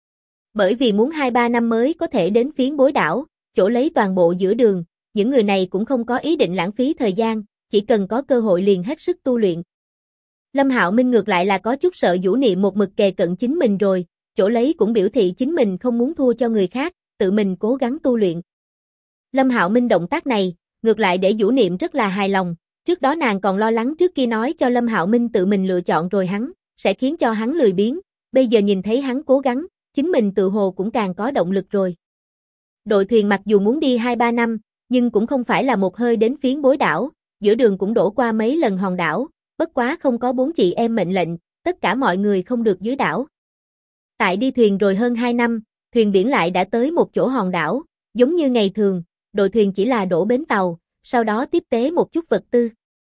Bởi vì muốn 2-3 năm mới có thể đến Phiến Bối đảo, chỗ lấy toàn bộ giữa đường, những người này cũng không có ý định lãng phí thời gian, chỉ cần có cơ hội liền hết sức tu luyện. Lâm Hạo Minh ngược lại là có chút sợ Vũ Niệm một mực kề cận chính mình rồi, chỗ lấy cũng biểu thị chính mình không muốn thua cho người khác, tự mình cố gắng tu luyện. Lâm Hạo Minh động tác này, ngược lại để Vũ Niệm rất là hài lòng, trước đó nàng còn lo lắng trước kia nói cho Lâm Hạo Minh tự mình lựa chọn rồi hắn, sẽ khiến cho hắn lười biếng, bây giờ nhìn thấy hắn cố gắng, chính mình tự hồ cũng càng có động lực rồi. Đội thuyền mặc dù muốn đi 2-3 năm, nhưng cũng không phải là một hơi đến Phiến Bối đảo, giữa đường cũng đổ qua mấy lần hòn đảo, bất quá không có 4 chị em mệnh lệnh, tất cả mọi người không được dưới đảo. Tại đi thuyền rồi hơn 2 năm, thuyền biển lại đã tới một chỗ hòn đảo, giống như ngày thường, đội thuyền chỉ là đổ bến tàu, sau đó tiếp tế một chút vật tư.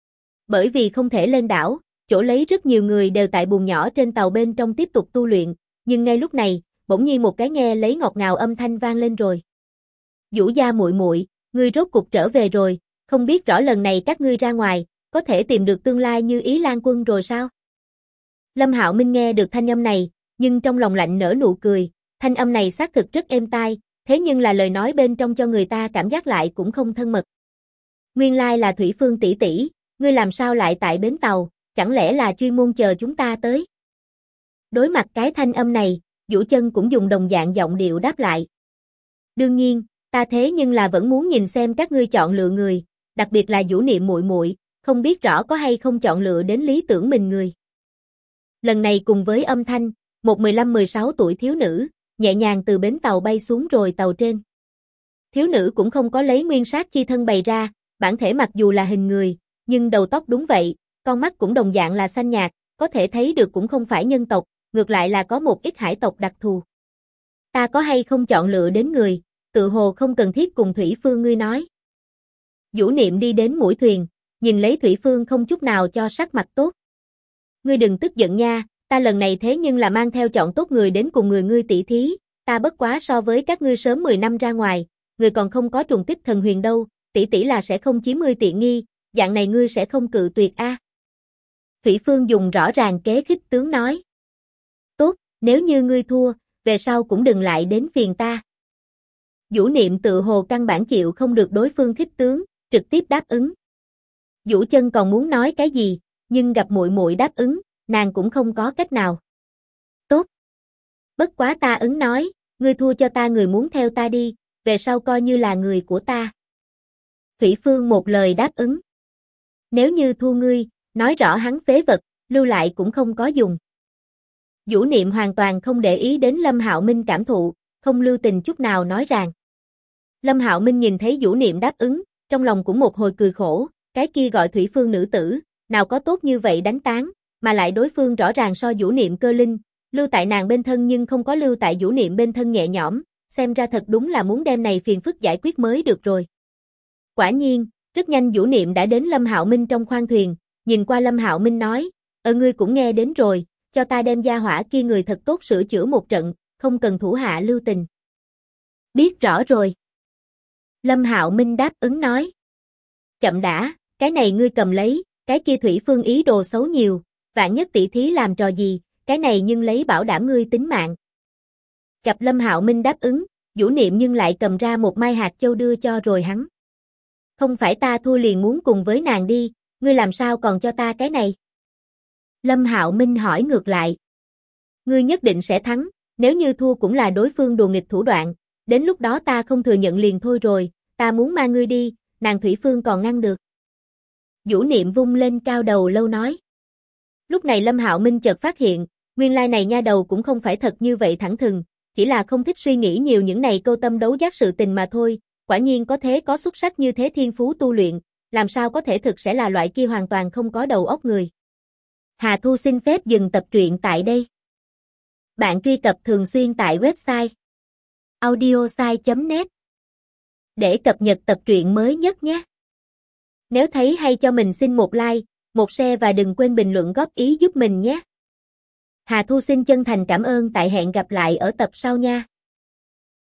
Bởi vì không thể lên đảo, chỗ lấy rất nhiều người đều tại buồng nhỏ trên tàu bên trong tiếp tục tu luyện, nhưng ngay lúc này, bỗng nhiên một cái nghe lấy ngọt ngào âm thanh vang lên rồi. Vũ gia muội muội, ngươi rốt cục trở về rồi, không biết rõ lần này các ngươi ra ngoài, có thể tìm được tương lai như Ý Lan Quân rồi sao? Lâm Hạo Minh nghe được thanh âm này, nhưng trong lòng lạnh nở nụ cười, thanh âm này xác thực rất êm tai, thế nhưng là lời nói bên trong cho người ta cảm giác lại cũng không thân mật. Nguyên lai là Thủy Phương tỷ tỷ, ngươi làm sao lại tại bến tàu, chẳng lẽ là chuyên môn chờ chúng ta tới? Đối mặt cái thanh âm này, Vũ Chân cũng dùng đồng dạng giọng điệu đáp lại. Đương nhiên, ta thế nhưng là vẫn muốn nhìn xem các ngươi chọn lựa người, đặc biệt là Vũ Niệm muội muội, không biết rõ có hay không chọn lựa đến lý tưởng mình người. Lần này cùng với âm thanh, một 15-16 tuổi thiếu nữ, nhẹ nhàng từ bến tàu bay xuống rồi tàu trên. Thiếu nữ cũng không có lấy nguyên sát chi thân bày ra, bản thể mặc dù là hình người, nhưng đầu tóc đúng vậy, con mắt cũng đồng dạng là xanh nhạt, có thể thấy được cũng không phải nhân tộc, ngược lại là có một ít hải tộc đặc thù. Ta có hay không chọn lựa đến người, tự hồ không cần thiết cùng Thủy Phương ngươi nói. Vũ Niệm đi đến mũi thuyền, nhìn lấy Thủy Phương không chút nào cho sắc mặt tốt. Ngươi đừng tức giận nha, ta lần này thế nhưng là mang theo chọn tốt người đến cùng người ngươi tỷ thí, ta bất quá so với các ngươi sớm 10 năm ra ngoài, người còn không có trùng kích thần huyền đâu, tỷ tỷ là sẽ không chiếm ngươi tiện nghi, dạng này ngươi sẽ không cự tuyệt a. Thủy Phương dùng rõ ràng kế khích tướng nói. Tốt, nếu như ngươi thua, về sau cũng đừng lại đến phiền ta. Vũ Niệm tự hồ căn bản chịu không được đối phương khích tướng, trực tiếp đáp ứng. Vũ Chân còn muốn nói cái gì, nhưng gặp muội muội đáp ứng, nàng cũng không có cách nào. Tốt. Bất quá ta ứng nói, ngươi thua cho ta người muốn theo ta đi, về sau coi như là người của ta. Thủy Phương một lời đáp ứng. Nếu như thua ngươi, nói rõ hắn phế vật, lưu lại cũng không có dùng. Vũ Niệm hoàn toàn không để ý đến Lâm Hạo Minh cảm thụ, không lưu tình chút nào nói rằng. Lâm Hạo Minh nhìn thấy Vũ Niệm đáp ứng, trong lòng cũng một hồi cười khổ, cái kia gọi Thủy Phương nữ tử, nào có tốt như vậy đánh tán, mà lại đối phương rõ ràng so Vũ Niệm cơ linh, lưu tại nàng bên thân nhưng không có lưu tại Vũ Niệm bên thân nhẹ nhõm, xem ra thật đúng là muốn đem này phiền phức giải quyết mới được rồi. Quả nhiên, rất nhanh Vũ Niệm đã đến Lâm Hạo Minh trong khoang thuyền, nhìn qua Lâm Hạo Minh nói, ngươi cũng nghe đến rồi, cho ta đem gia hỏa kia người thật tốt sửa chữa một trận, không cần thủ hạ lưu tình. Biết rõ rồi. Lâm Hạo Minh đáp ứng nói. Chậm đã, cái này ngươi cầm lấy, cái kia Thủy Phương ý đồ xấu nhiều, vạn nhất tỷ thí làm trò gì, cái này nhưng lấy bảo đảm ngươi tính mạng. Gặp Lâm Hạo Minh đáp ứng, Vũ Niệm nhưng lại cầm ra một mai hạt châu đưa cho rồi hắn. Không phải ta thua liền muốn cùng với nàng đi, ngươi làm sao còn cho ta cái này? Lâm Hạo Minh hỏi ngược lại. Ngươi nhất định sẽ thắng, nếu như thua cũng là đối phương đùa nghịch thủ đoạn, đến lúc đó ta không thừa nhận liền thôi rồi, ta muốn mang ngươi đi, nàng Thủy Phương còn ngăn được. Vũ Niệm vung lên cao đầu lâu nói. Lúc này Lâm Hạo Minh chợt phát hiện, nguyên lai này nha đầu cũng không phải thật như vậy thẳng thừng, chỉ là không thích suy nghĩ nhiều những này câu tâm đấu giác sự tình mà thôi, quả nhiên có thế có xuất sắc như thế thiên phú tu luyện, làm sao có thể thực sẽ là loại kia hoàn toàn không có đầu óc người. Hà Thu xin phép dừng tập truyện tại đây. Bạn truy cập thường xuyên tại website audiosai.net để cập nhật tập truyện mới nhất nhé. Nếu thấy hay cho mình xin một like, một share và đừng quên bình luận góp ý giúp mình nhé. Hà Thu xin chân thành cảm ơn, tại hẹn gặp lại ở tập sau nha.